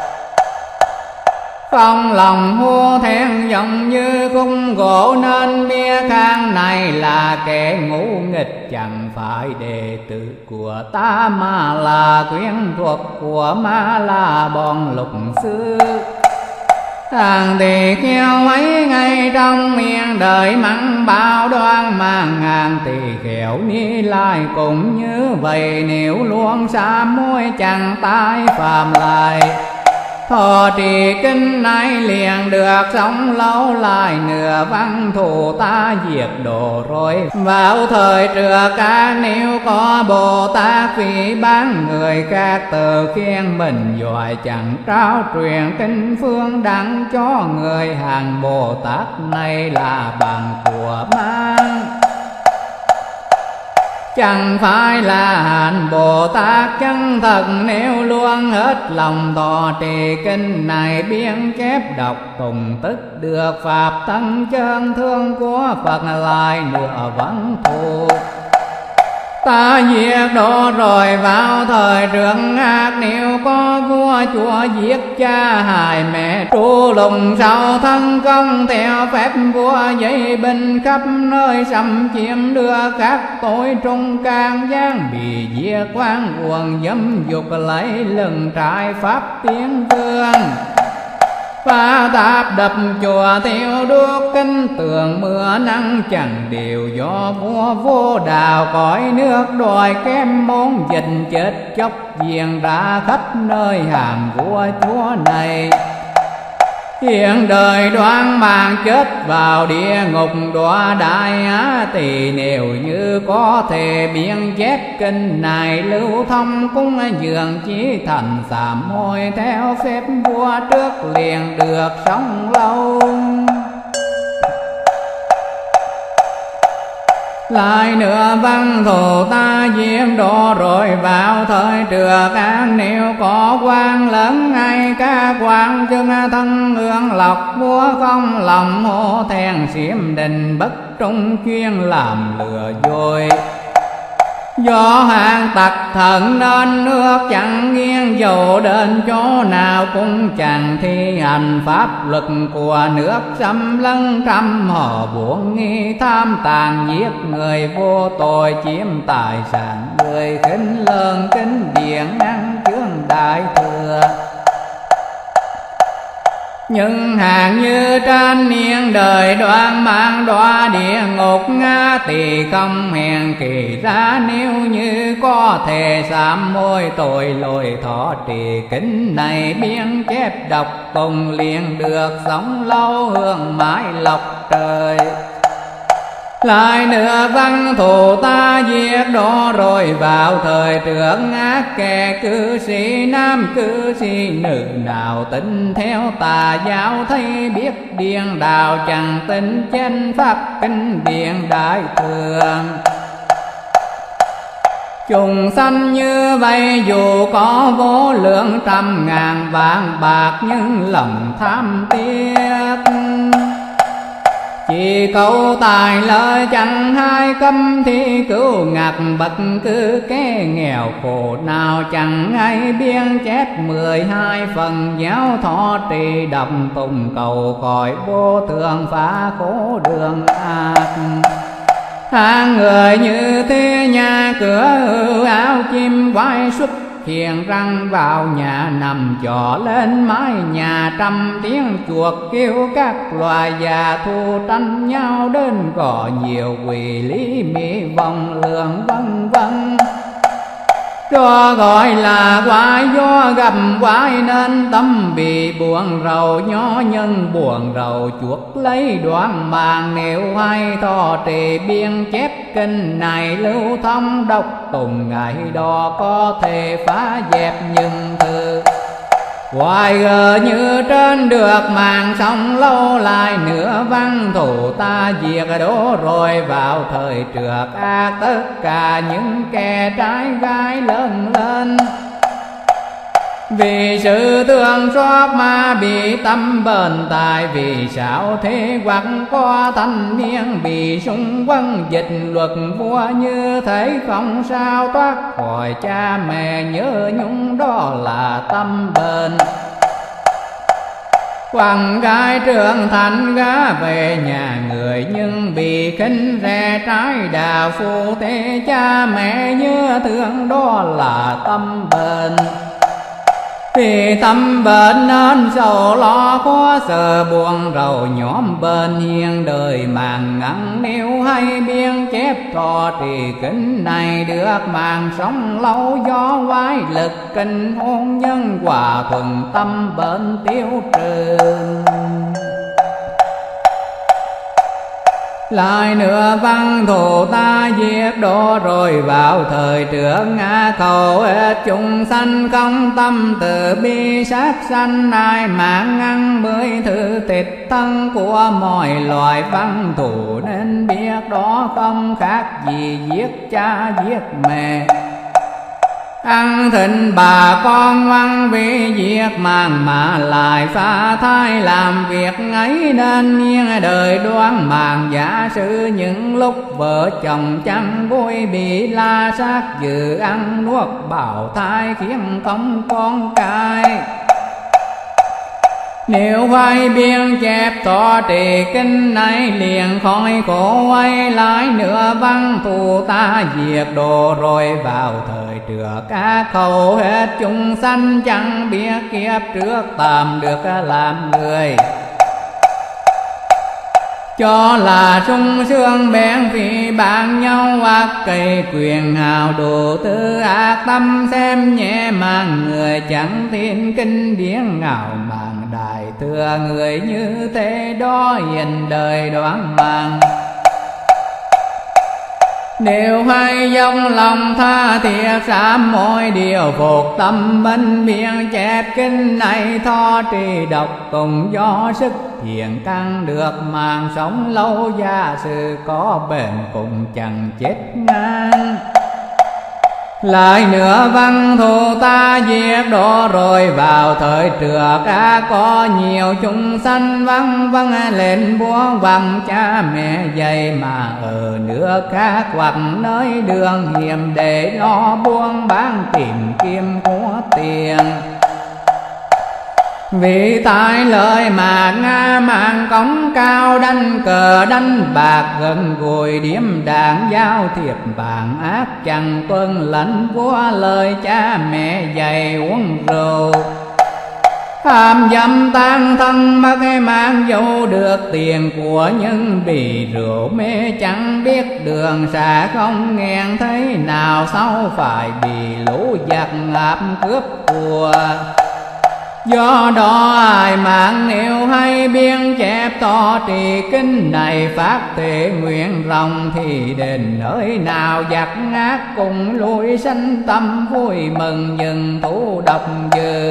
A: Không lòng hô thẹn giọng như khung gỗ, nên bia khang này là kẻ ngũ nghịch, chẳng phải đệ tử của ta mà là quyến thuộc của ma la bọn lục sư. Thằng tỳ kheo ấy ngay trong miệng đời mắng bao đoan, mang ngàn tỳ kheo ni lại cũng như vậy, nếu luôn xa môi chẳng tái phạm lại. Thọ trì kinh này liền được sống lâu lại, nửa văn thù ta diệt độ rồi. Vào thời trưa các nếu có Bồ Tát vì bán người khác, từ khiên mình giỏi chẳng trao truyền kinh phương đặng cho người hàng. Bồ Tát này là bằng của mang, chẳng phải là hạnh Bồ Tát chân thật, nếu luôn hết lòng thọ trì kinh này, biên chép đọc tùng tức được pháp thân chân thương của Phật lại nữa vẫn thuộc. Ta diệt độ rồi vào thời trường ác, nếu có vua chúa giết cha hại mẹ, tru lùng sau thân công theo phép vua, dây binh khắp nơi xâm chiếm đưa các tội trung can gian, bị diệt quan quần dâm dục lấy lừng trại pháp tiến vương. Phá tạp đập chùa tiêu đuốc kinh tường, mưa nắng chẳng đều do vua vô đạo, cõi nước đòi kém món dịch chết chóc diễn ra khắp nơi hàng vua chúa này. hiện đời đoan mang chết vào địa ngục đọa đại á tỳ. Nếu như có thể biên chép kinh này lưu thông cũng dường chí thành sám hối theo phép vua trước liền được sống lâu. Lại nữa văn thù ta diệt độ rồi vào thời trược an. Nếu có quan lớn hay các quan chưng thân hương lộc vua không lòng hô thẹn xiêm đình bất trung chuyên làm lừa dối. Do hàng tặc thần nên nước chẳng nghiêng dầu đến chỗ nào cũng chẳng thi hành pháp luật của nước. Xâm lấn trăm họ buông nghi tham tàn giết người vô tội chiếm tài sản người. Khinh lơn kính điện ăn chướng đại thừa. Nhưng hàng như trên niên đời đoan mang đọa địa ngục ngã tỳ không hèn kỳ ra. Nếu như có thể sám hối tội lỗi thọ trì kính này biên chép đọc tùng liền được sống lâu hương mãi lộc trời. Lại nữa văn thù ta diệt độ rồi vào thời trưởng ác kẻ cư sĩ nam cư sĩ nữ nào tin theo tà giáo thấy biết điên đạo chẳng tin chân pháp kinh điển đại thừa. Chúng sanh như vậy dù có vô lượng trăm ngàn vạn bạc nhưng lòng tham tiếc. Chỉ câu tài lời chẳng hai câm thì cứu ngặt bất cứ kẻ nghèo khổ nào chẳng ai biên chép mười hai phần giáo thọ trì đọc tùng cầu khỏi vô thường phá khổ đường ác. Hàng người như thế nhà cửa hư áo chim quay xuất hiền răng vào nhà nằm trọ lên mái nhà. Trăm tiếng chuột kêu các loài già thu tranh nhau đến có nhiều quỷ lý mỹ vòng lượng vân vân. Cho gọi là quái do gặp quái nên tâm bị buồn rầu. Nhỏ nhân buồn rầu chuột lấy đoạn bàn. Nếu hay thọ trì biên chép kinh này lưu thông đọc tùng ngày đó có thể phá dẹp nhưng thư. Hoài gờ như trên được màn sông lâu lại nữa văn thù ta diệt đổ rồi vào thời trược ác. Tất cả những kẻ trái gái lớn lên vì sự thương xót mà bị tâm bền tài. Vì sao thế hoặc có thanh niên bị xung quân dịch luật vua như thế không sao thoát khỏi cha mẹ nhớ nhung đó là tâm bền. Quăng gái trưởng thành gá về nhà người nhưng bị khinh rẻ trái đạo. Phu thế cha mẹ nhớ thương đó là tâm bền. Vì tâm bệnh nên sầu lo khó sợ buồn rầu nhóm bên hiền đời màng ngắn. Nếu hay biên chép thọ trì kinh này được màng sống lâu do quái lực kinh hôn nhân hòa thuận tâm bệnh tiêu trừ. Lại nữa văn thù ta diệt độ rồi vào thời trưởng ngã khẩu hết chúng sanh không tâm từ bi sát sanh. Ai mạng ngăn bưởi thứ tịch thân của mọi loài văn thù nên biết đó không khác gì giết cha giết mẹ. Ăn thịnh bà con ngoan vì việc màng mà lại phá thai làm việc ấy nên nghiêng đời đoan màng. Giả sử những lúc vợ chồng chẳng vui bị la sát dự ăn nuốt bào thai khiến không con cái. Nếu phải biên chép thọ trì kinh này liền khỏi khổ quay lại nữa văn thù ta diệt độ rồi vào thời trược các khẩu hết chúng sanh chẳng biết kiếp trước tạm được làm người. cho là sung sướng bèn vì bạn nhau ác cây quyền hào đồ tư ác tâm xem nhẹ màn người chẳng tin kinh điển ngạo màng đại thừa người như thế đó hiện đời đoán màng. Nếu hay dòng lòng tha thiết sám mọi điều phục tâm bên miệng chép kinh này tho trì độc cùng do sức thiện căn được màng sống lâu gia sự có bền cùng chẳng chết ngang. Lại nữa văn thù ta diệt độ rồi vào thời trưa ca có nhiều chúng sanh vắng vắng lên buông bằng cha mẹ dạy mà ở nước khác hoặc nơi đường hiểm để lo buông bán tìm kiếm của tiền. Vì tại lời mà Nga mạng cống cao đánh cờ đánh bạc gần gùi điểm đạn giao thiệp vàng ác chẳng tuân lệnh của lời cha mẹ dạy uống rượu. Tham dâm tan thân mất mang dấu được tiền của nhân bị rượu mê chẳng biết đường xa không ngàn thấy nào sau phải bị lũ giặc ngạp cướp của. Do đó ai mạng nếu hay biên chép to trì kinh này phát thể nguyện rộng thì đến nơi nào giặc ác cùng lui sanh tâm vui mừng dừng thú độc dư.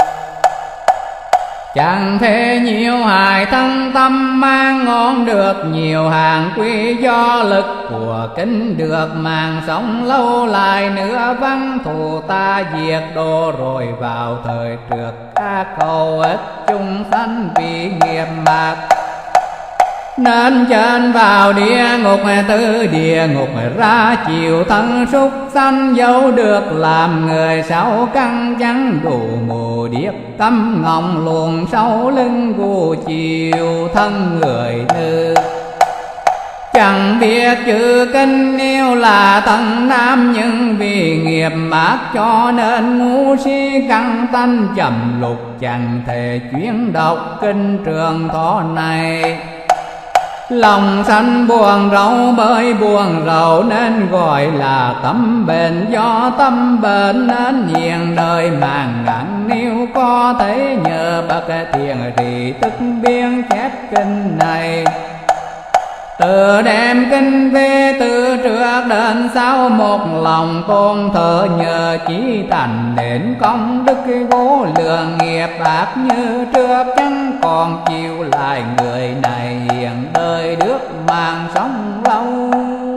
A: Chẳng thể nhiều hài thân tâm mang ngon được nhiều hàng quý do lực của kinh được màng sống lâu lại nữa văn thù ta diệt độ rồi vào thời trượt ca cầu ít chung sanh vì nghiệp bạc. Nên chân vào địa ngục từ địa ngục ra chịu thân súc sanh dấu được làm người sáu căn chẳng đủ mù điếc tâm ngọng luồn sâu lưng gù chịu thân người nữ. Chẳng biết chữ kinh yêu là tầng nam nhưng vì nghiệp mát cho nên ngu si căng tanh trầm lục chẳng thể chuyên đọc kinh trường thọ này. Lòng sanh buồn rầu bởi buồn rầu nên gọi là tâm bệnh, do tâm bệnh nên hiện đời màng ngắn. Nếu có thể nhờ bậc thiền thì tức biên chép kinh này, từ đem kinh về từ trước đến sau một lòng tôn thờ nhờ chỉ thành đến công đức vô lượng nghiệp ác như trước chẳng còn chịu lại người này hiện đời được mang sống lâu.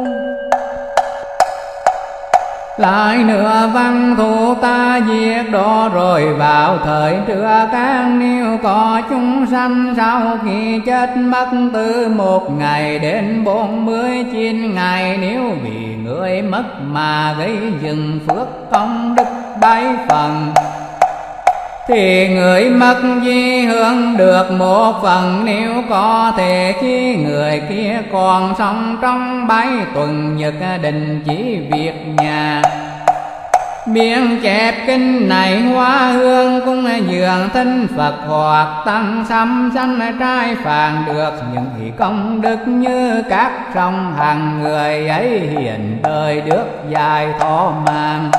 A: Lại nữa văn thù ta diệt độ rồi vào thời trưa can nếu có chúng sanh sau khi chết mất từ một ngày đến bốn mươi chín ngày, nếu vì người mất mà gây dừng phước công đức bảy phần thì người mất di hưởng được một phần. Nếu có thể khi người kia còn sống trong bảy tuần nhật định chỉ việc nhà, biên chép kinh này hoa hương cũng dường thân Phật hoặc tăng sắm sanh trai phàn được những công đức như các sông hàng người ấy hiện đời được dài thọ mạng.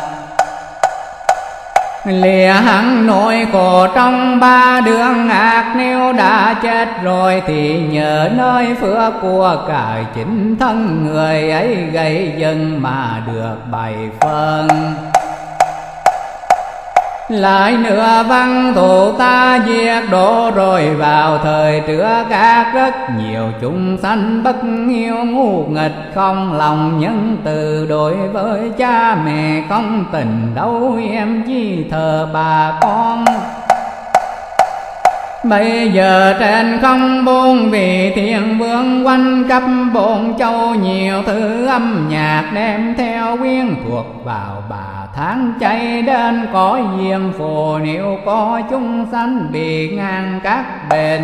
A: Lìa hẳn nỗi khổ trong ba đường ác, nếu đã chết rồi thì nhờ nơi phước của cải chính thân người ấy gây dân mà được bảy phần. Lại nữa văn thù ta diệt độ rồi vào thời trưa các rất nhiều chúng sanh bất hiếu ngu nghịch, không lòng nhân từ đối với cha mẹ, không tình đâu em chỉ thờ bà con. Bây giờ trên không buông vì thiên vương quanh cấp bồn châu, nhiều thứ âm nhạc đem theo quyến thuộc vào bà tháng cháy đến cõi diêm phù. Nếu có chúng sanh bị ngang các bền,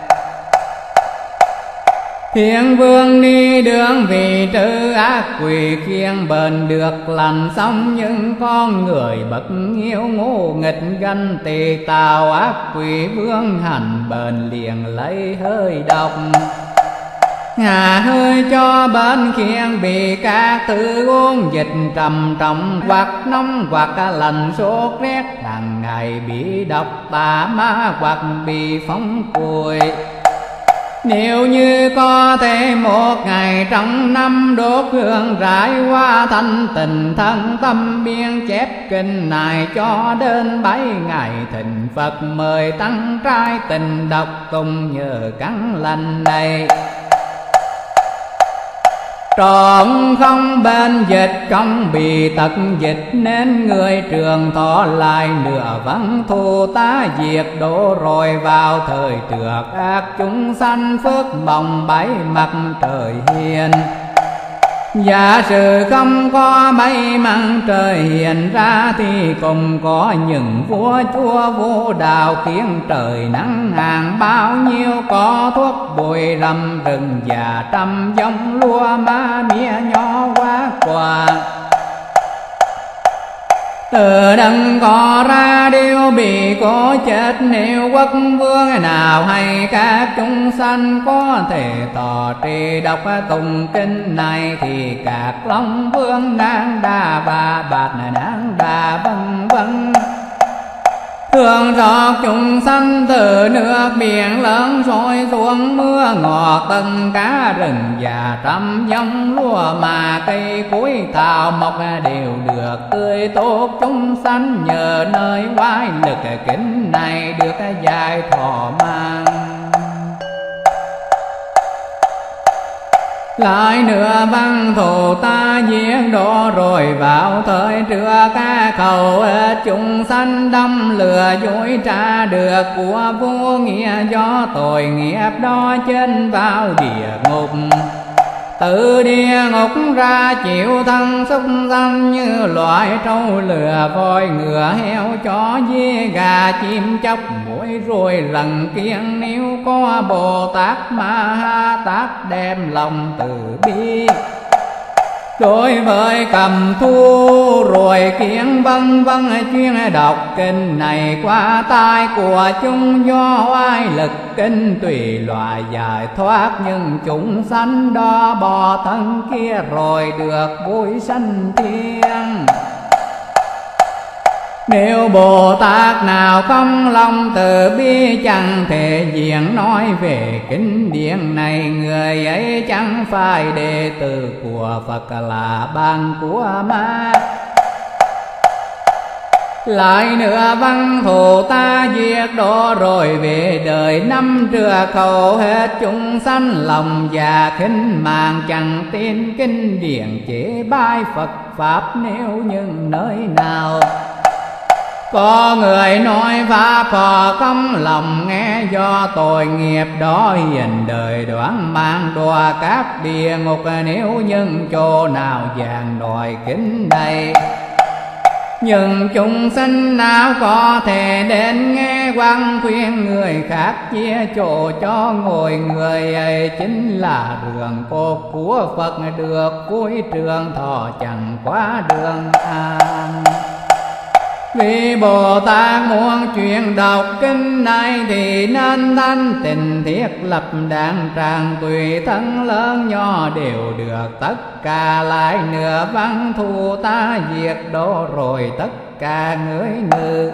A: thiên vương đi đường vì trừ ác quỷ khiêng bền được lành sống. Nhưng con người bất hiếu ngu nghịch ganh tỳ tạo ác quỷ vương hành bền liền lấy hơi độc. Hà hơi cho bên khiên bị các thứ uống dịch trầm trọng, hoặc nóng hoặc lạnh sốt rét, hàng ngày bị độc tà ma hoặc bị phóng cùi. Nếu như có thể một ngày trong năm đốt hương rải hoa thanh tịnh thân tâm biên chép kinh này cho đến bảy ngày thịnh Phật mời tăng trai tình độc cùng nhờ cắn lành này. Trọn không bên dịch không bị tật dịch, nên người trường thọ lại nửa vẫn thu tá diệt đổ rồi vào thời trượt ác chúng sanh phước bồng bảy mặt trời hiền. Giả sử không có mấy mặt trời hiện ra thì cùng có những vua chúa vũ đạo khiến trời nắng hàng bao nhiêu, có thuốc bụi rầm rừng già trăm giống lúa má mía nho quá quả. Từ đấng có ra đều bị có chết, nếu quốc vương nào hay các chúng sanh có thể tỏ trì đọc tụng kinh này thì các long vương nang đà và bạt nang đà vân vân. Thương xót chúng sanh từ nước biển lớn sôi xuống, mưa ngọt tầng cá rừng già trăm giống lúa mà cây cối thảo mộc đều được tươi tốt. Chúng sanh nhờ nơi quái lực kính này được dài thọ mang. Lại nữa văn thù ta giết đổ rồi vào thời trưa ca cầu, chúng sanh đâm lừa dối trả được của vua nghĩa, do tội nghiệp đó chân vào địa ngục. Từ địa ngục ra chịu thân súc sanh như loại trâu lừa voi ngựa heo chó dê gà chim chóc muỗi ruồi rần kiêng. Nếu có Bồ Tát Ma Ha Tát đem lòng từ bi đối với cầm thu rồi kiến vân vân, chuyên đọc kinh này qua tai của chúng, do oai lực kinh tùy loại giải thoát. Nhưng chúng sanh đó bỏ thân kia rồi được vui sanh thiên. Nếu Bồ Tát nào không lòng từ bi chẳng thể diện nói về kinh điển này, người ấy chẳng phải đệ tử của Phật là bạn của ma. Lại nữa văn thù ta diệt đổ rồi về đời năm trưa khẩu, hết chúng sanh lòng già khinh mạng chẳng tin kinh điển chế bai Phật Pháp. Nếu những nơi nào có người nói pháp họ không lòng nghe, do tội nghiệp đó hiện đời đoán mang đọa các địa ngục. Nếu những chỗ nào giảng đòi kinh này, nhưng chúng sanh nào có thể đến nghe quan khuyên người khác chia chỗ cho ngồi. Người ấy chính là đường cột của Phật, được cuối trường thọ chẳng quá đường an. Vì Bồ Tát muốn truyền đọc kinh này thì nên thanh tình thiết lập đàn tràng, tùy thân lớn nhỏ đều được tất cả. Lại nửa văn thù ta diệt đổ rồi tất cả người nữ.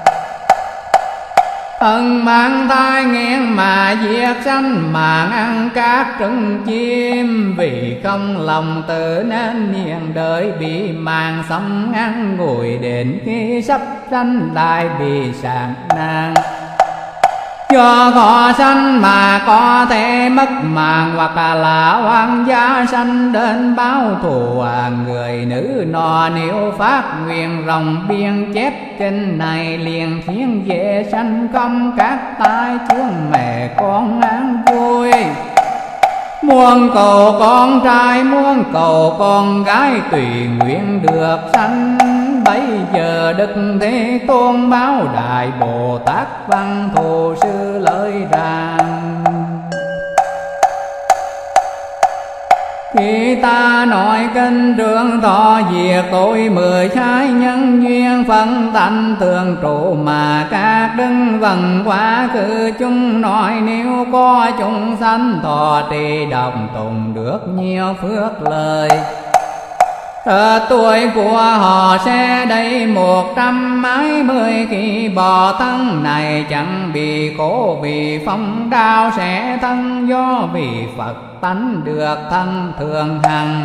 A: Thân mang thai nghiện mà giết sanh mạng ăn các trứng chim, vì không lòng tự nên niềm đời bị màng xâm ngăn ngồi đến khi sắp sanh lại bị sạn nan. Do thọ sanh mà có thể mất mạng, hoặc là oan gia sanh đến báo thù. Người nữ nọ nếu phát nguyện rộng biên chép kinh này, liền khiến dễ sanh không các tai chướng mẹ con an vui. Muôn cầu con trai muôn cầu con gái tùy nguyện được sanh. Bây giờ Đức Thế Tôn báo Đại Bồ Tát văn thù sư lời rằng, Khi ta nói kinh trường thọ diệt tội mười trái nhân duyên phân tánh tương trụ, mà các đức vần quá khứ chúng nói nếu có chúng sanh thọ trì đọc tụng được nhiều phước lời. Ở tuổi của họ sẽ đầy một trăm mấy mươi kỳ bò thân này, chẳng bị khổ vì phong đao sẽ thân do vì Phật tánh được thân thường hằng.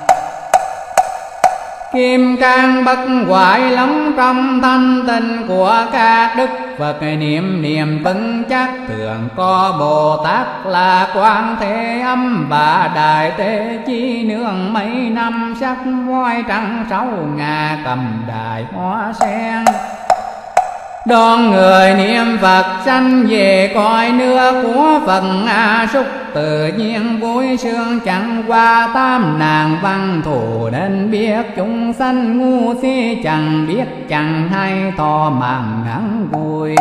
A: Kim cang bất hoại lắm trong thanh tịnh của các đức Phật, niệm niệm vững chắc thường có Bồ Tát là Quan Thế Âm và Đại Tế Chi nương mấy năm sắc voi trắng sáu ngà cầm đài hoa sen. Đón người niệm Phật sanh về cõi nước của Phật A Súc, tự nhiên vui sướng chẳng qua tam nàng văn thù, nên biết chúng sanh ngu si chẳng biết chẳng hay thọ mạng ngắn vui.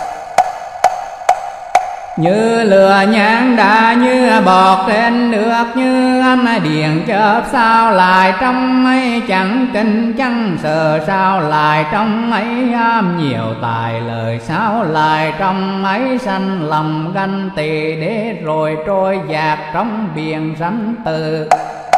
A: Như lửa nhang đã như bọt trên nước, như ánh điện chớp sao lại trong ấy, chẳng kinh chẳng sợ sao lại trong ấy, am nhiều tài lời sao lại trong ấy, sanh lòng ganh tị để rồi trôi dạt trong biển sanh tử.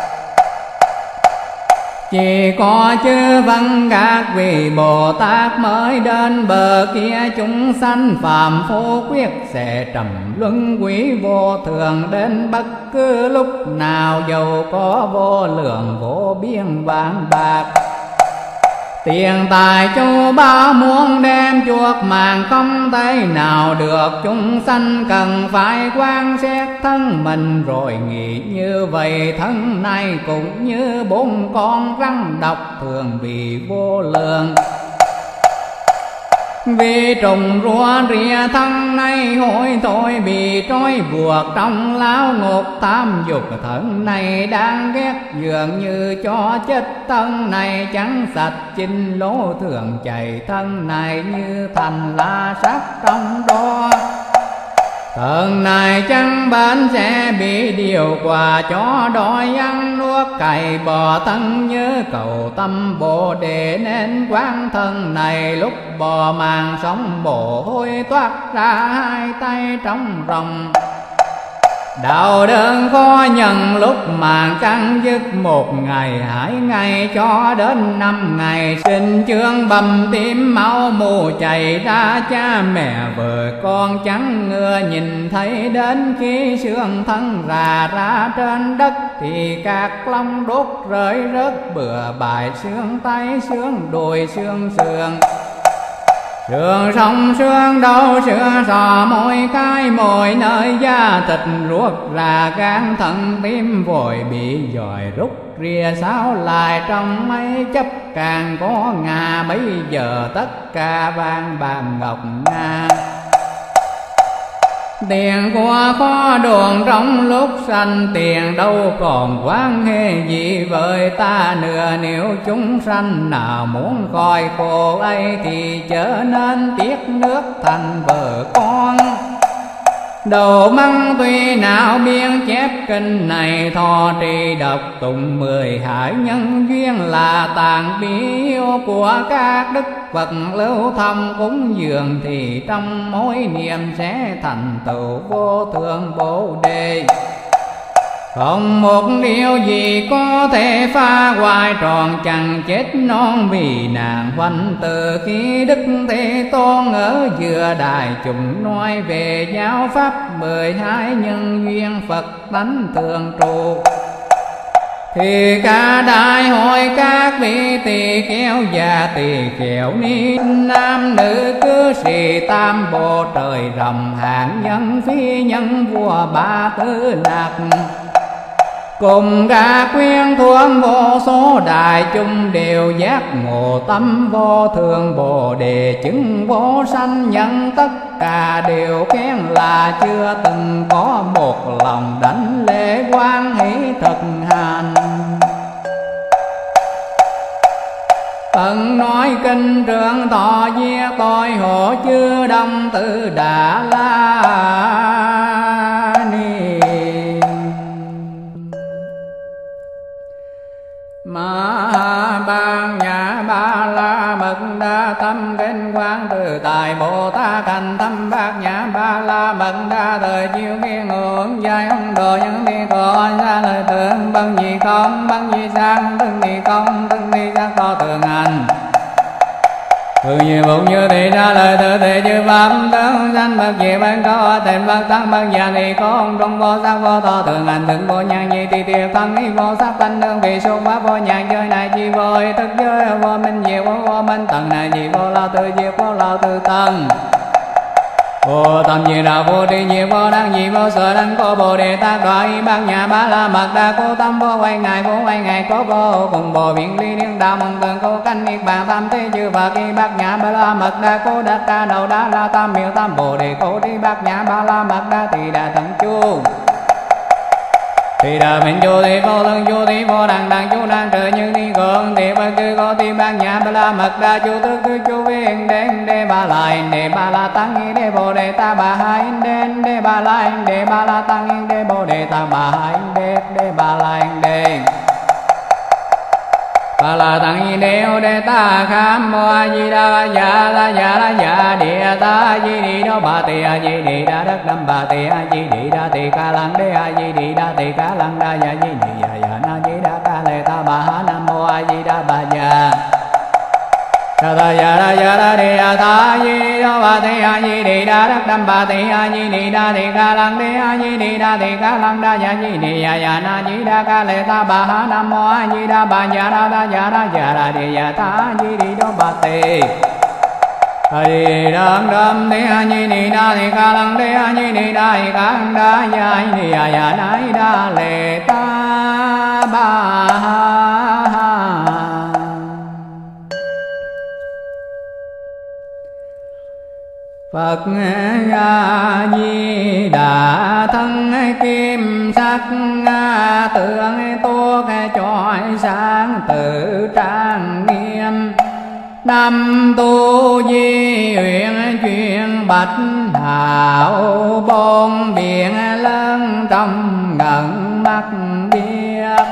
A: Chỉ có chư văn các vị Bồ Tát mới đến bờ kia, chúng sanh phàm phu quyết sẽ trầm luân quý vô thường, đến bất cứ lúc nào dầu có vô lượng vô biên vạn bạc. Tiền tài châu báu muốn đem chuộc mạng, không thể nào được chúng sanh cần phải quan xét thân mình rồi nghĩ như vậy. Thân này cũng như bốn con rắn độc thường bị vô lượng, vì trùng rùa rìa thân này hối thôi bị trói buộc trong lao ngục tham dục. Thân này đang ghét dường như cho chết, thân này chẳng sạch chinh lỗ thường chạy, thân này như thành la sát trong đó. Thân này chẳng bến sẽ bị điều quả chó đói ăn nuốt cày bò, thân như cầu tâm Bồ Đề nên quán thân này lúc bò màng sống bồ hôi toát ra hai tay trong rồng. Đạo đơn khó nhận lúc màng căng dứt, một ngày hai ngày cho đến năm ngày, sinh chương bầm tím máu mù chảy ra, cha mẹ vợ con chẳng ngừa nhìn thấy. Đến khi xương thân rà ra trên đất thì các lông đốt rơi rớt bừa bãi, xương tay xương đùi xương sườn. Sườn sống xương đầu sữa sò mỗi cái mỗi nơi, da thịt ruột ra gan thận tim vội bị dòi rút rìa sao lại trong mấy chấp càng có ngà. Bây giờ tất cả vàng bạc ngọc nga, tiền của khó đồn trong lúc sanh, tiền đâu còn quan hệ gì với ta nữa. Nếu chúng sanh nào muốn khỏi khổ ấy thì trở nên tiếc nước thành vợ con. Đầu măng tuy nào biên chép kinh này, thọ trì đọc tụng mười hải nhân duyên là tàn bí yêu của các đức Phật lưu thầm cúng dường, thì trong mỗi niệm sẽ thành tựu vô thượng Bồ Đề. Không một điều gì có thể phá hoại tròn chẳng chết non, vì nạn hoành từ khi Đức Thế Tôn ở giữa đại chúng nói về giáo pháp mười hai nhân duyên Phật tánh thường trụ. Thì cả đại hội các vị tỳ kheo già tỳ kheo ni, nam nữ cư sĩ tam bộ trời rồng, hạng nhân phi nhân vua ba tư lạc, cùng cả quyên thuộc vô số đại chúng đều giác ngộ tâm vô thường Bồ Đề, chứng vô sanh nhân tất cả đều khen là chưa từng có một lòng đảnh lễ quan hỷ thực hành. Phật nói kinh trường thọ giết tội hộ chư đông tử Đà La Ni. tâm kinh quán tự tại Bồ Tát thành tâm bát nhã ba la mật đa thời chiêu viên ngưỡng dài ông đồ nhân đi còn ra lời tượng bằng gì không bằng gì sang từng đi không từng đi ra có tường hành thường như bụng như thị ra lời tự thị chư pháp tướng sanh bậc gì bên có tên bậc tăng bậc già thì có ông trong vô sắc vô thọ thường hành từng vô nhang nhi tỳ tiệp thân ý vô sắc thanh đương vị xúc pháp vô nhang chơi này chi vô ý thức giới vô minh diệu vô vô minh tầng này chi vô lao tư diệu vô lao tư tầng vô tâm gì đạo vô tri nhiều vô đăng gì vô sở đăng có bồ đề tát đoại bát nhã ba la mật đa cố tâm vô quay ngài vô quay ngài có vô cùng bồ viện ly liên đạo mong tường cố canh niết bàn tam thế chư Phật kỳ bát nhã ba la mật đa cố đắc ca đầu đá la tam miệu tam bồ đề cố tri bát nhã ba la mật đa tỳ đà thần chu thì đà mình chu thì vô thân chu thì vô đằng đằng chu đang trời như đi gượng thì bất cứ có thì bát nhã ba la mật đa chu tức cứ chu viên đen đê ba la đê ba la tăng nghi đê bồ đề ta bà hai đen đê ba la đê ba la tăng nghi đê bồ đề ta bà hai đê đê ba la đê ba la tăng nghi đê ô đê ta kham mô a di đà ba dạ la dạ la dạ địa ta di đi đô bà tỳ a di đi đa đất đâm bà tỳ a di đi đa tỳ ca lăng đê a di đi đa tỳ ca lăng đa dạ di đi dạ dạ na di đa ca lê ta bà ha nam mô a di đà bà dạ đa ta dạ đa dạ đa địa ta di đô bà tỳ a di đi đa đất đâm bà tỳ a di đi đa tỳ ca lăng đê a di đi đa tỳ ca lăng đa dạ di đi dạ dạ na di đa ca lê ta bà ha nam mô a di đà bà dạ đa ta dạ đa dạ đa địa dạ ta di đi đô bà tỳ a di đà đam đê a di đi đa tỳ ca lăng đê a di đi đa tỳ ca lăng đa dạ di đi dạ dạ na di đa lê ta bà ha Phật A Di Đà thân kim sắc tượng tốt chói sáng tự trang nghiêm năm tu di huyện chuyện bạch hảo bốn biển lớn trong ngẩn mắt biết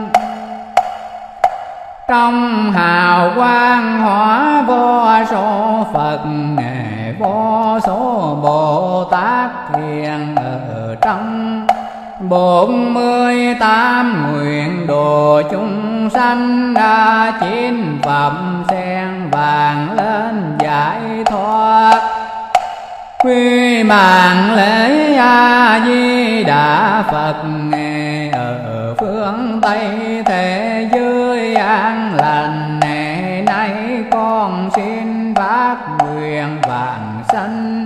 A: trong hào quang hỏa vô số Phật vô số Bồ Tát hiện ở trong bốn mươi tám nguyện độ chúng sanh đã chín phẩm sen vàng lên giải thoát quy mạng lễ A Di Đà Phật ở phương Tây thế giới an lành nay con xin phát nguyện vạn sanh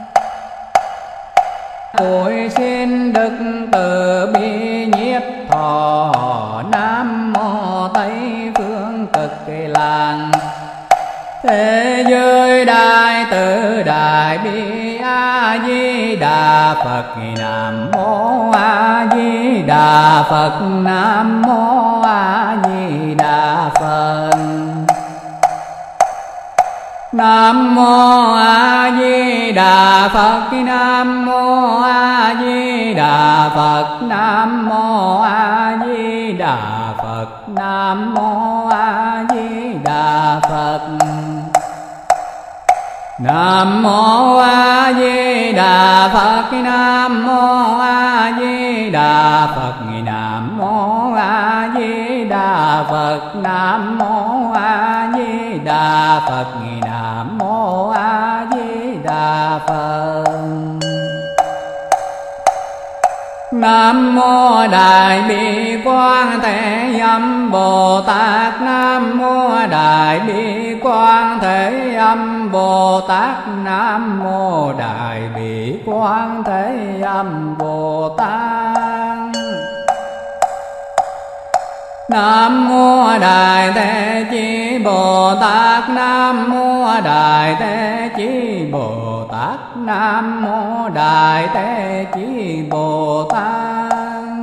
A: tôi xin đức từ bi nhiếp thọ nam mô Tây phương cực làng thế giới đại từ đại bi A Di Đà Phật nam mô A Di Đà Phật nam mô A Di Đà Phật nam mô A Di Đà Phật nam mô A Di Đà Phật nam mô A Di Đà Phật nam mô A Di Đà Phật nam mô A Di Đà Phật nam mô A Di Đà Phật nam mô A Di Đà Phật nam mô A Di Đà Phật nam mô A Di Đà Phật nam mô Đại Bi Quang Thế Âm Bồ Tát nam mô Đại Bi Quang Thế Âm Bồ Tát nam mô Đại Bi Quang Thế Âm Bồ Tát nam mô Đại Thế Chí Bồ Tát nam mô Đại Thế Chí Bồ Tát nam mô Đại Thế Chí Bồ Tát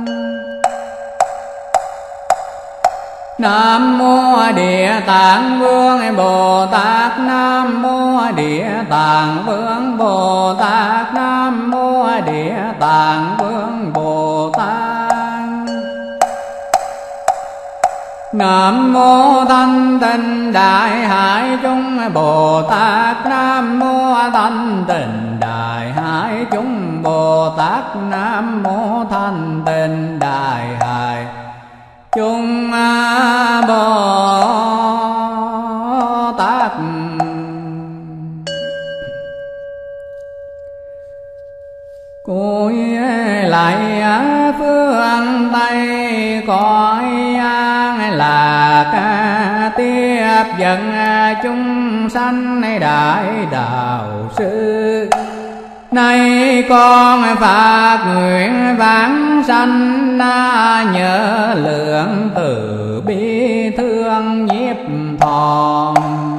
A: nam mô Địa Tạng Vương Bồ Tát nam mô Địa Tạng Vương Bồ Tát nam mô Địa Tạng Vương Bồ Tát Nam mô Thanh Tịnh Đại Hải Chúng Bồ Tát. Nam mô Thanh Tịnh Đại Hải Chúng Bồ Tát. Nam mô Thanh Tịnh Đại Hải Chúng Bồ Tát. Cúi lại phương Tây cõi an lạc, tiếp dẫn chúng sanh đại đạo sư. Nay con phát nguyện vãng sanh, nhớ lượng từ bi thương nhiếp thọ.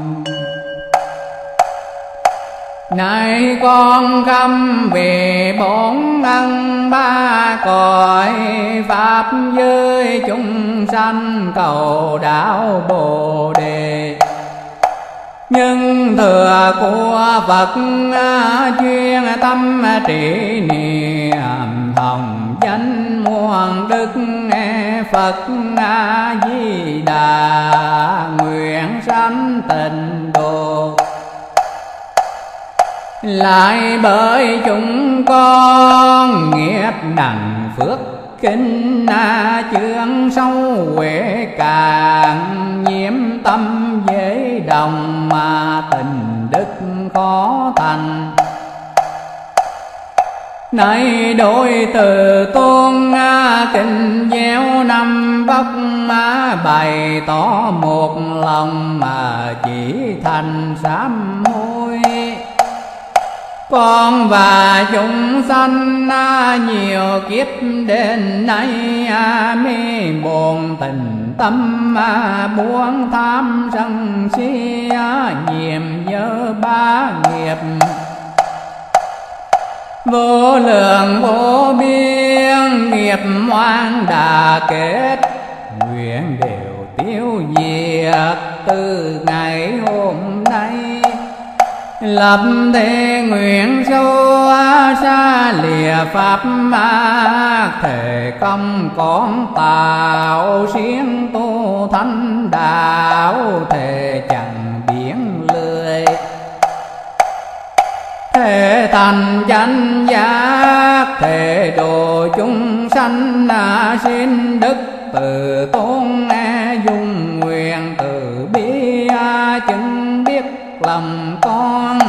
A: Nay con khâm về bốn ân ba cõi, pháp giới chúng sanh cầu đạo Bồ Đề. Nhưng thừa của Phật chuyên tâm trì niệm, hồng danh muôn đức Phật A Di Đà, nguyện sanh tịnh độ. Lại bởi chúng con nghiệp nặng phước kinh, chương sâu huệ càng, nhiễm tâm dễ đồng mà tình đức khó thành. Nay đôi từ tôn kinh gieo năm vóc, bày tỏ một lòng mà chỉ thành sám hối. Con và chúng sanh nhiều kiếp đến nay, mê buồn tình tâm buông tham sân si, nhiệm nhớ ba nghiệp vô lượng vô biên. Nghiệp oan đã kết, nguyện đều tiêu diệt từ ngày hôm nay. Lập thế nguyện sâu xa lìa pháp ác, thể công con tạo siêng tu thánh đạo, thể chẳng biến lười. Thể thành chánh giác, thể độ chúng sanh, xin đức từ tôn dung nguyện từ bi, chứng biết lòng con.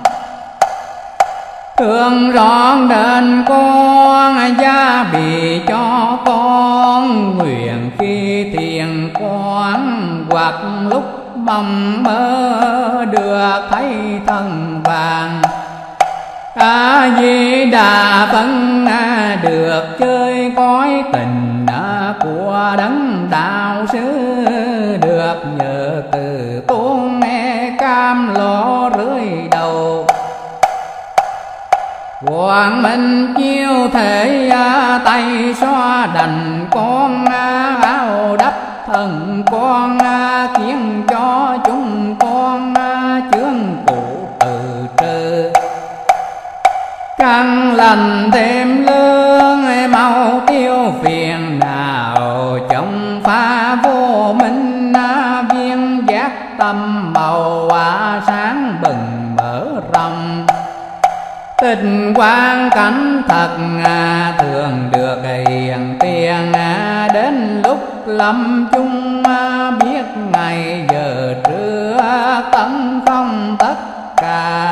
A: Thương rõ đến con, gia bị cho con, nguyện khi thiền quán, hoặc lúc mong mơ được thấy thân vàng. A Di Đà Phật được chơi cõi tình của đấng đạo sư, được nhờ từ tôn cam lỗ rưới đầu. Quang minh chiêu thể tay xoa đành con, áo đắp thần con, khiến cho chúng con chướng cụ từ trừ. Căn lành thêm lương, mau tiêu phiền nào, trong pha vô minh viên giác tâm màu sáng bừng mở rộng. Tình quan cảnh thật thường được hiền tiền, đến lúc lâm chung biết ngày giờ trưa tấn không tất cả.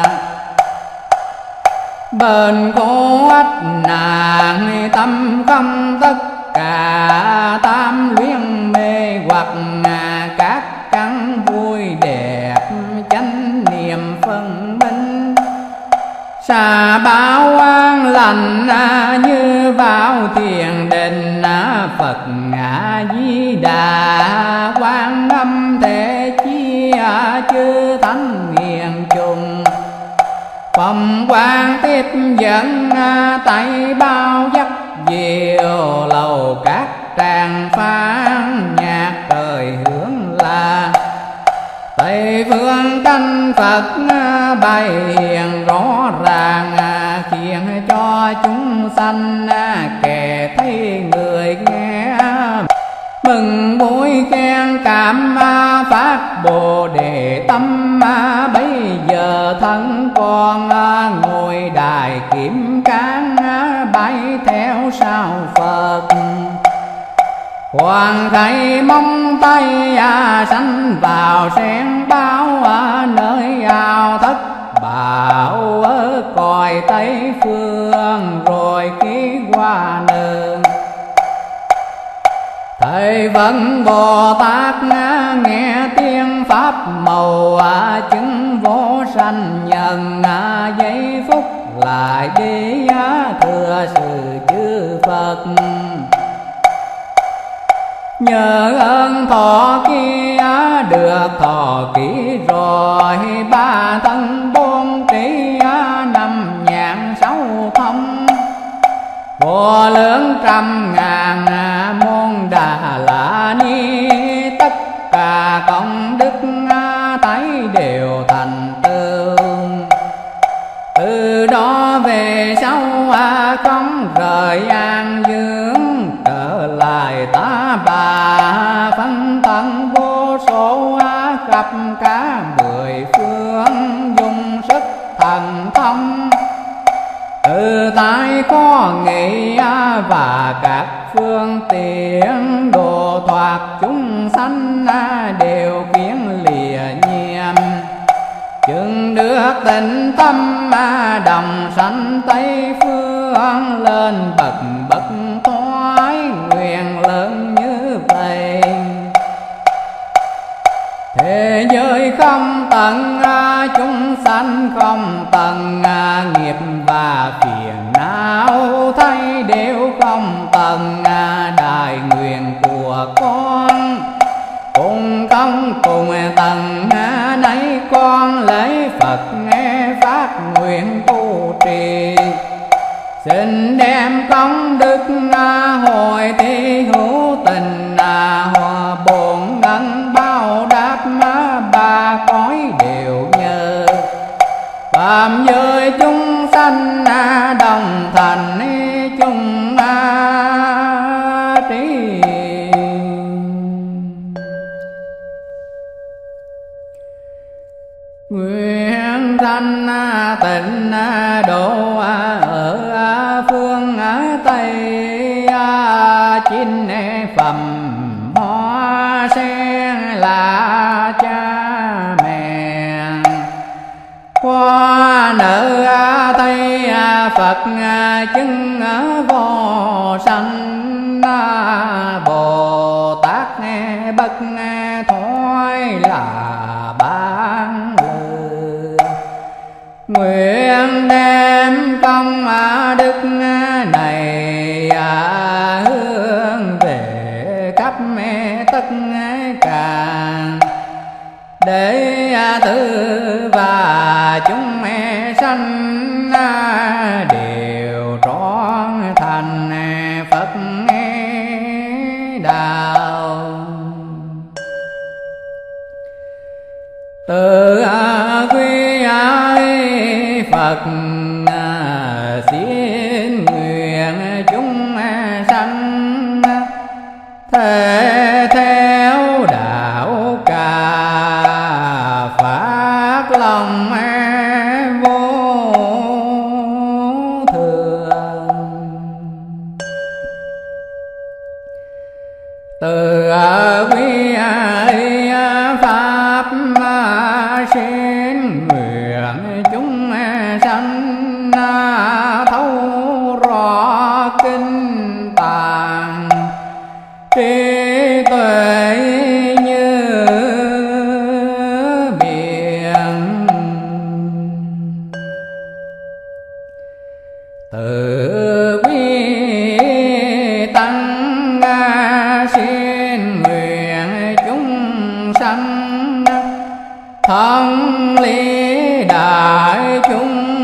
A: Bền khổ ách nàng tâm không tất cả, tam luyện mê hoặc các căn vui đẹp, chánh niệm phân minh. Xà báo an lành như vào thiền định, Phật A Di Đà Quan Âm Thế Chi chư thánh hiền trùng. Phòng quan tiếp dẫn tay bao dắt diệu, lầu các tràng phán nhạc trời hướng là. Tây phương canh Phật bày hiện rõ ràng, khiến cho chúng sanh kẻ thấy người nghe mừng vui khen bây giờ thân con ngồi đài kiểm cán bay theo sau Phật. Hoàng thầy mong tay sanh vào sen báo nơi ao thất bảo còi Tây phương rồi ký qua nương. Thầy vẫn Bồ Tát nghe tiếng pháp màu chứng vô sanh nhân giây phút lại đi thưa sự chư Phật. Nhờ ơn thọ kia được thọ kỹ rồi ba thân bốn trí năm nhãn sáu thông vô lượng trăm ngàn môn Đà La Ni. Tất cả công đức thấy đều thành tựu. Từ đó về sau không rời an dương trở lại ta bà phân tận vô số khắp cả mười phương dùng sức thần thông. Từ tại có nghị và các phương tiện độ thoát chúng sanh đều kiến lìa nhiệm. Chừng được tịnh tâm đồng sanh Tây phương lên bậc bậc thoái nguyện lớn như vậy. Thế giới không tận chúng sanh không tận nghiệp và phiền não thấy đều không tận đại nguyện của con. Cùng công cùng tận nấy con lấy Phật nghe phát nguyện tu trì. Xin đem công đức hồi thi hữu tình hòa bổn ngân bao đáp ba cõi đều nhờ. Phạm giới chúng sanh đồng thành chung trí. Nguyện sanh tịnh độ ở phương Tây chín phẩm hoa sen là cha mẹ. Qua nợ Tây Phật chứng vô sanh Bồ Tát bất thoái là ban lừa. Nguyện đem công đức này hướng về khắp tất cả để tử và chúng sanh đều trọn thành Phật đạo. Từ quy ai Phật xin nguyện chúng sanh thể theo đạo cả phát lòng vô thường. Từ quy ai pháp xin nguyện chúng sanh thấu rõ kinh tạng trí tuệ như biển. Từ quy tăng xin nguyện chúng sanh thân lý đại chúng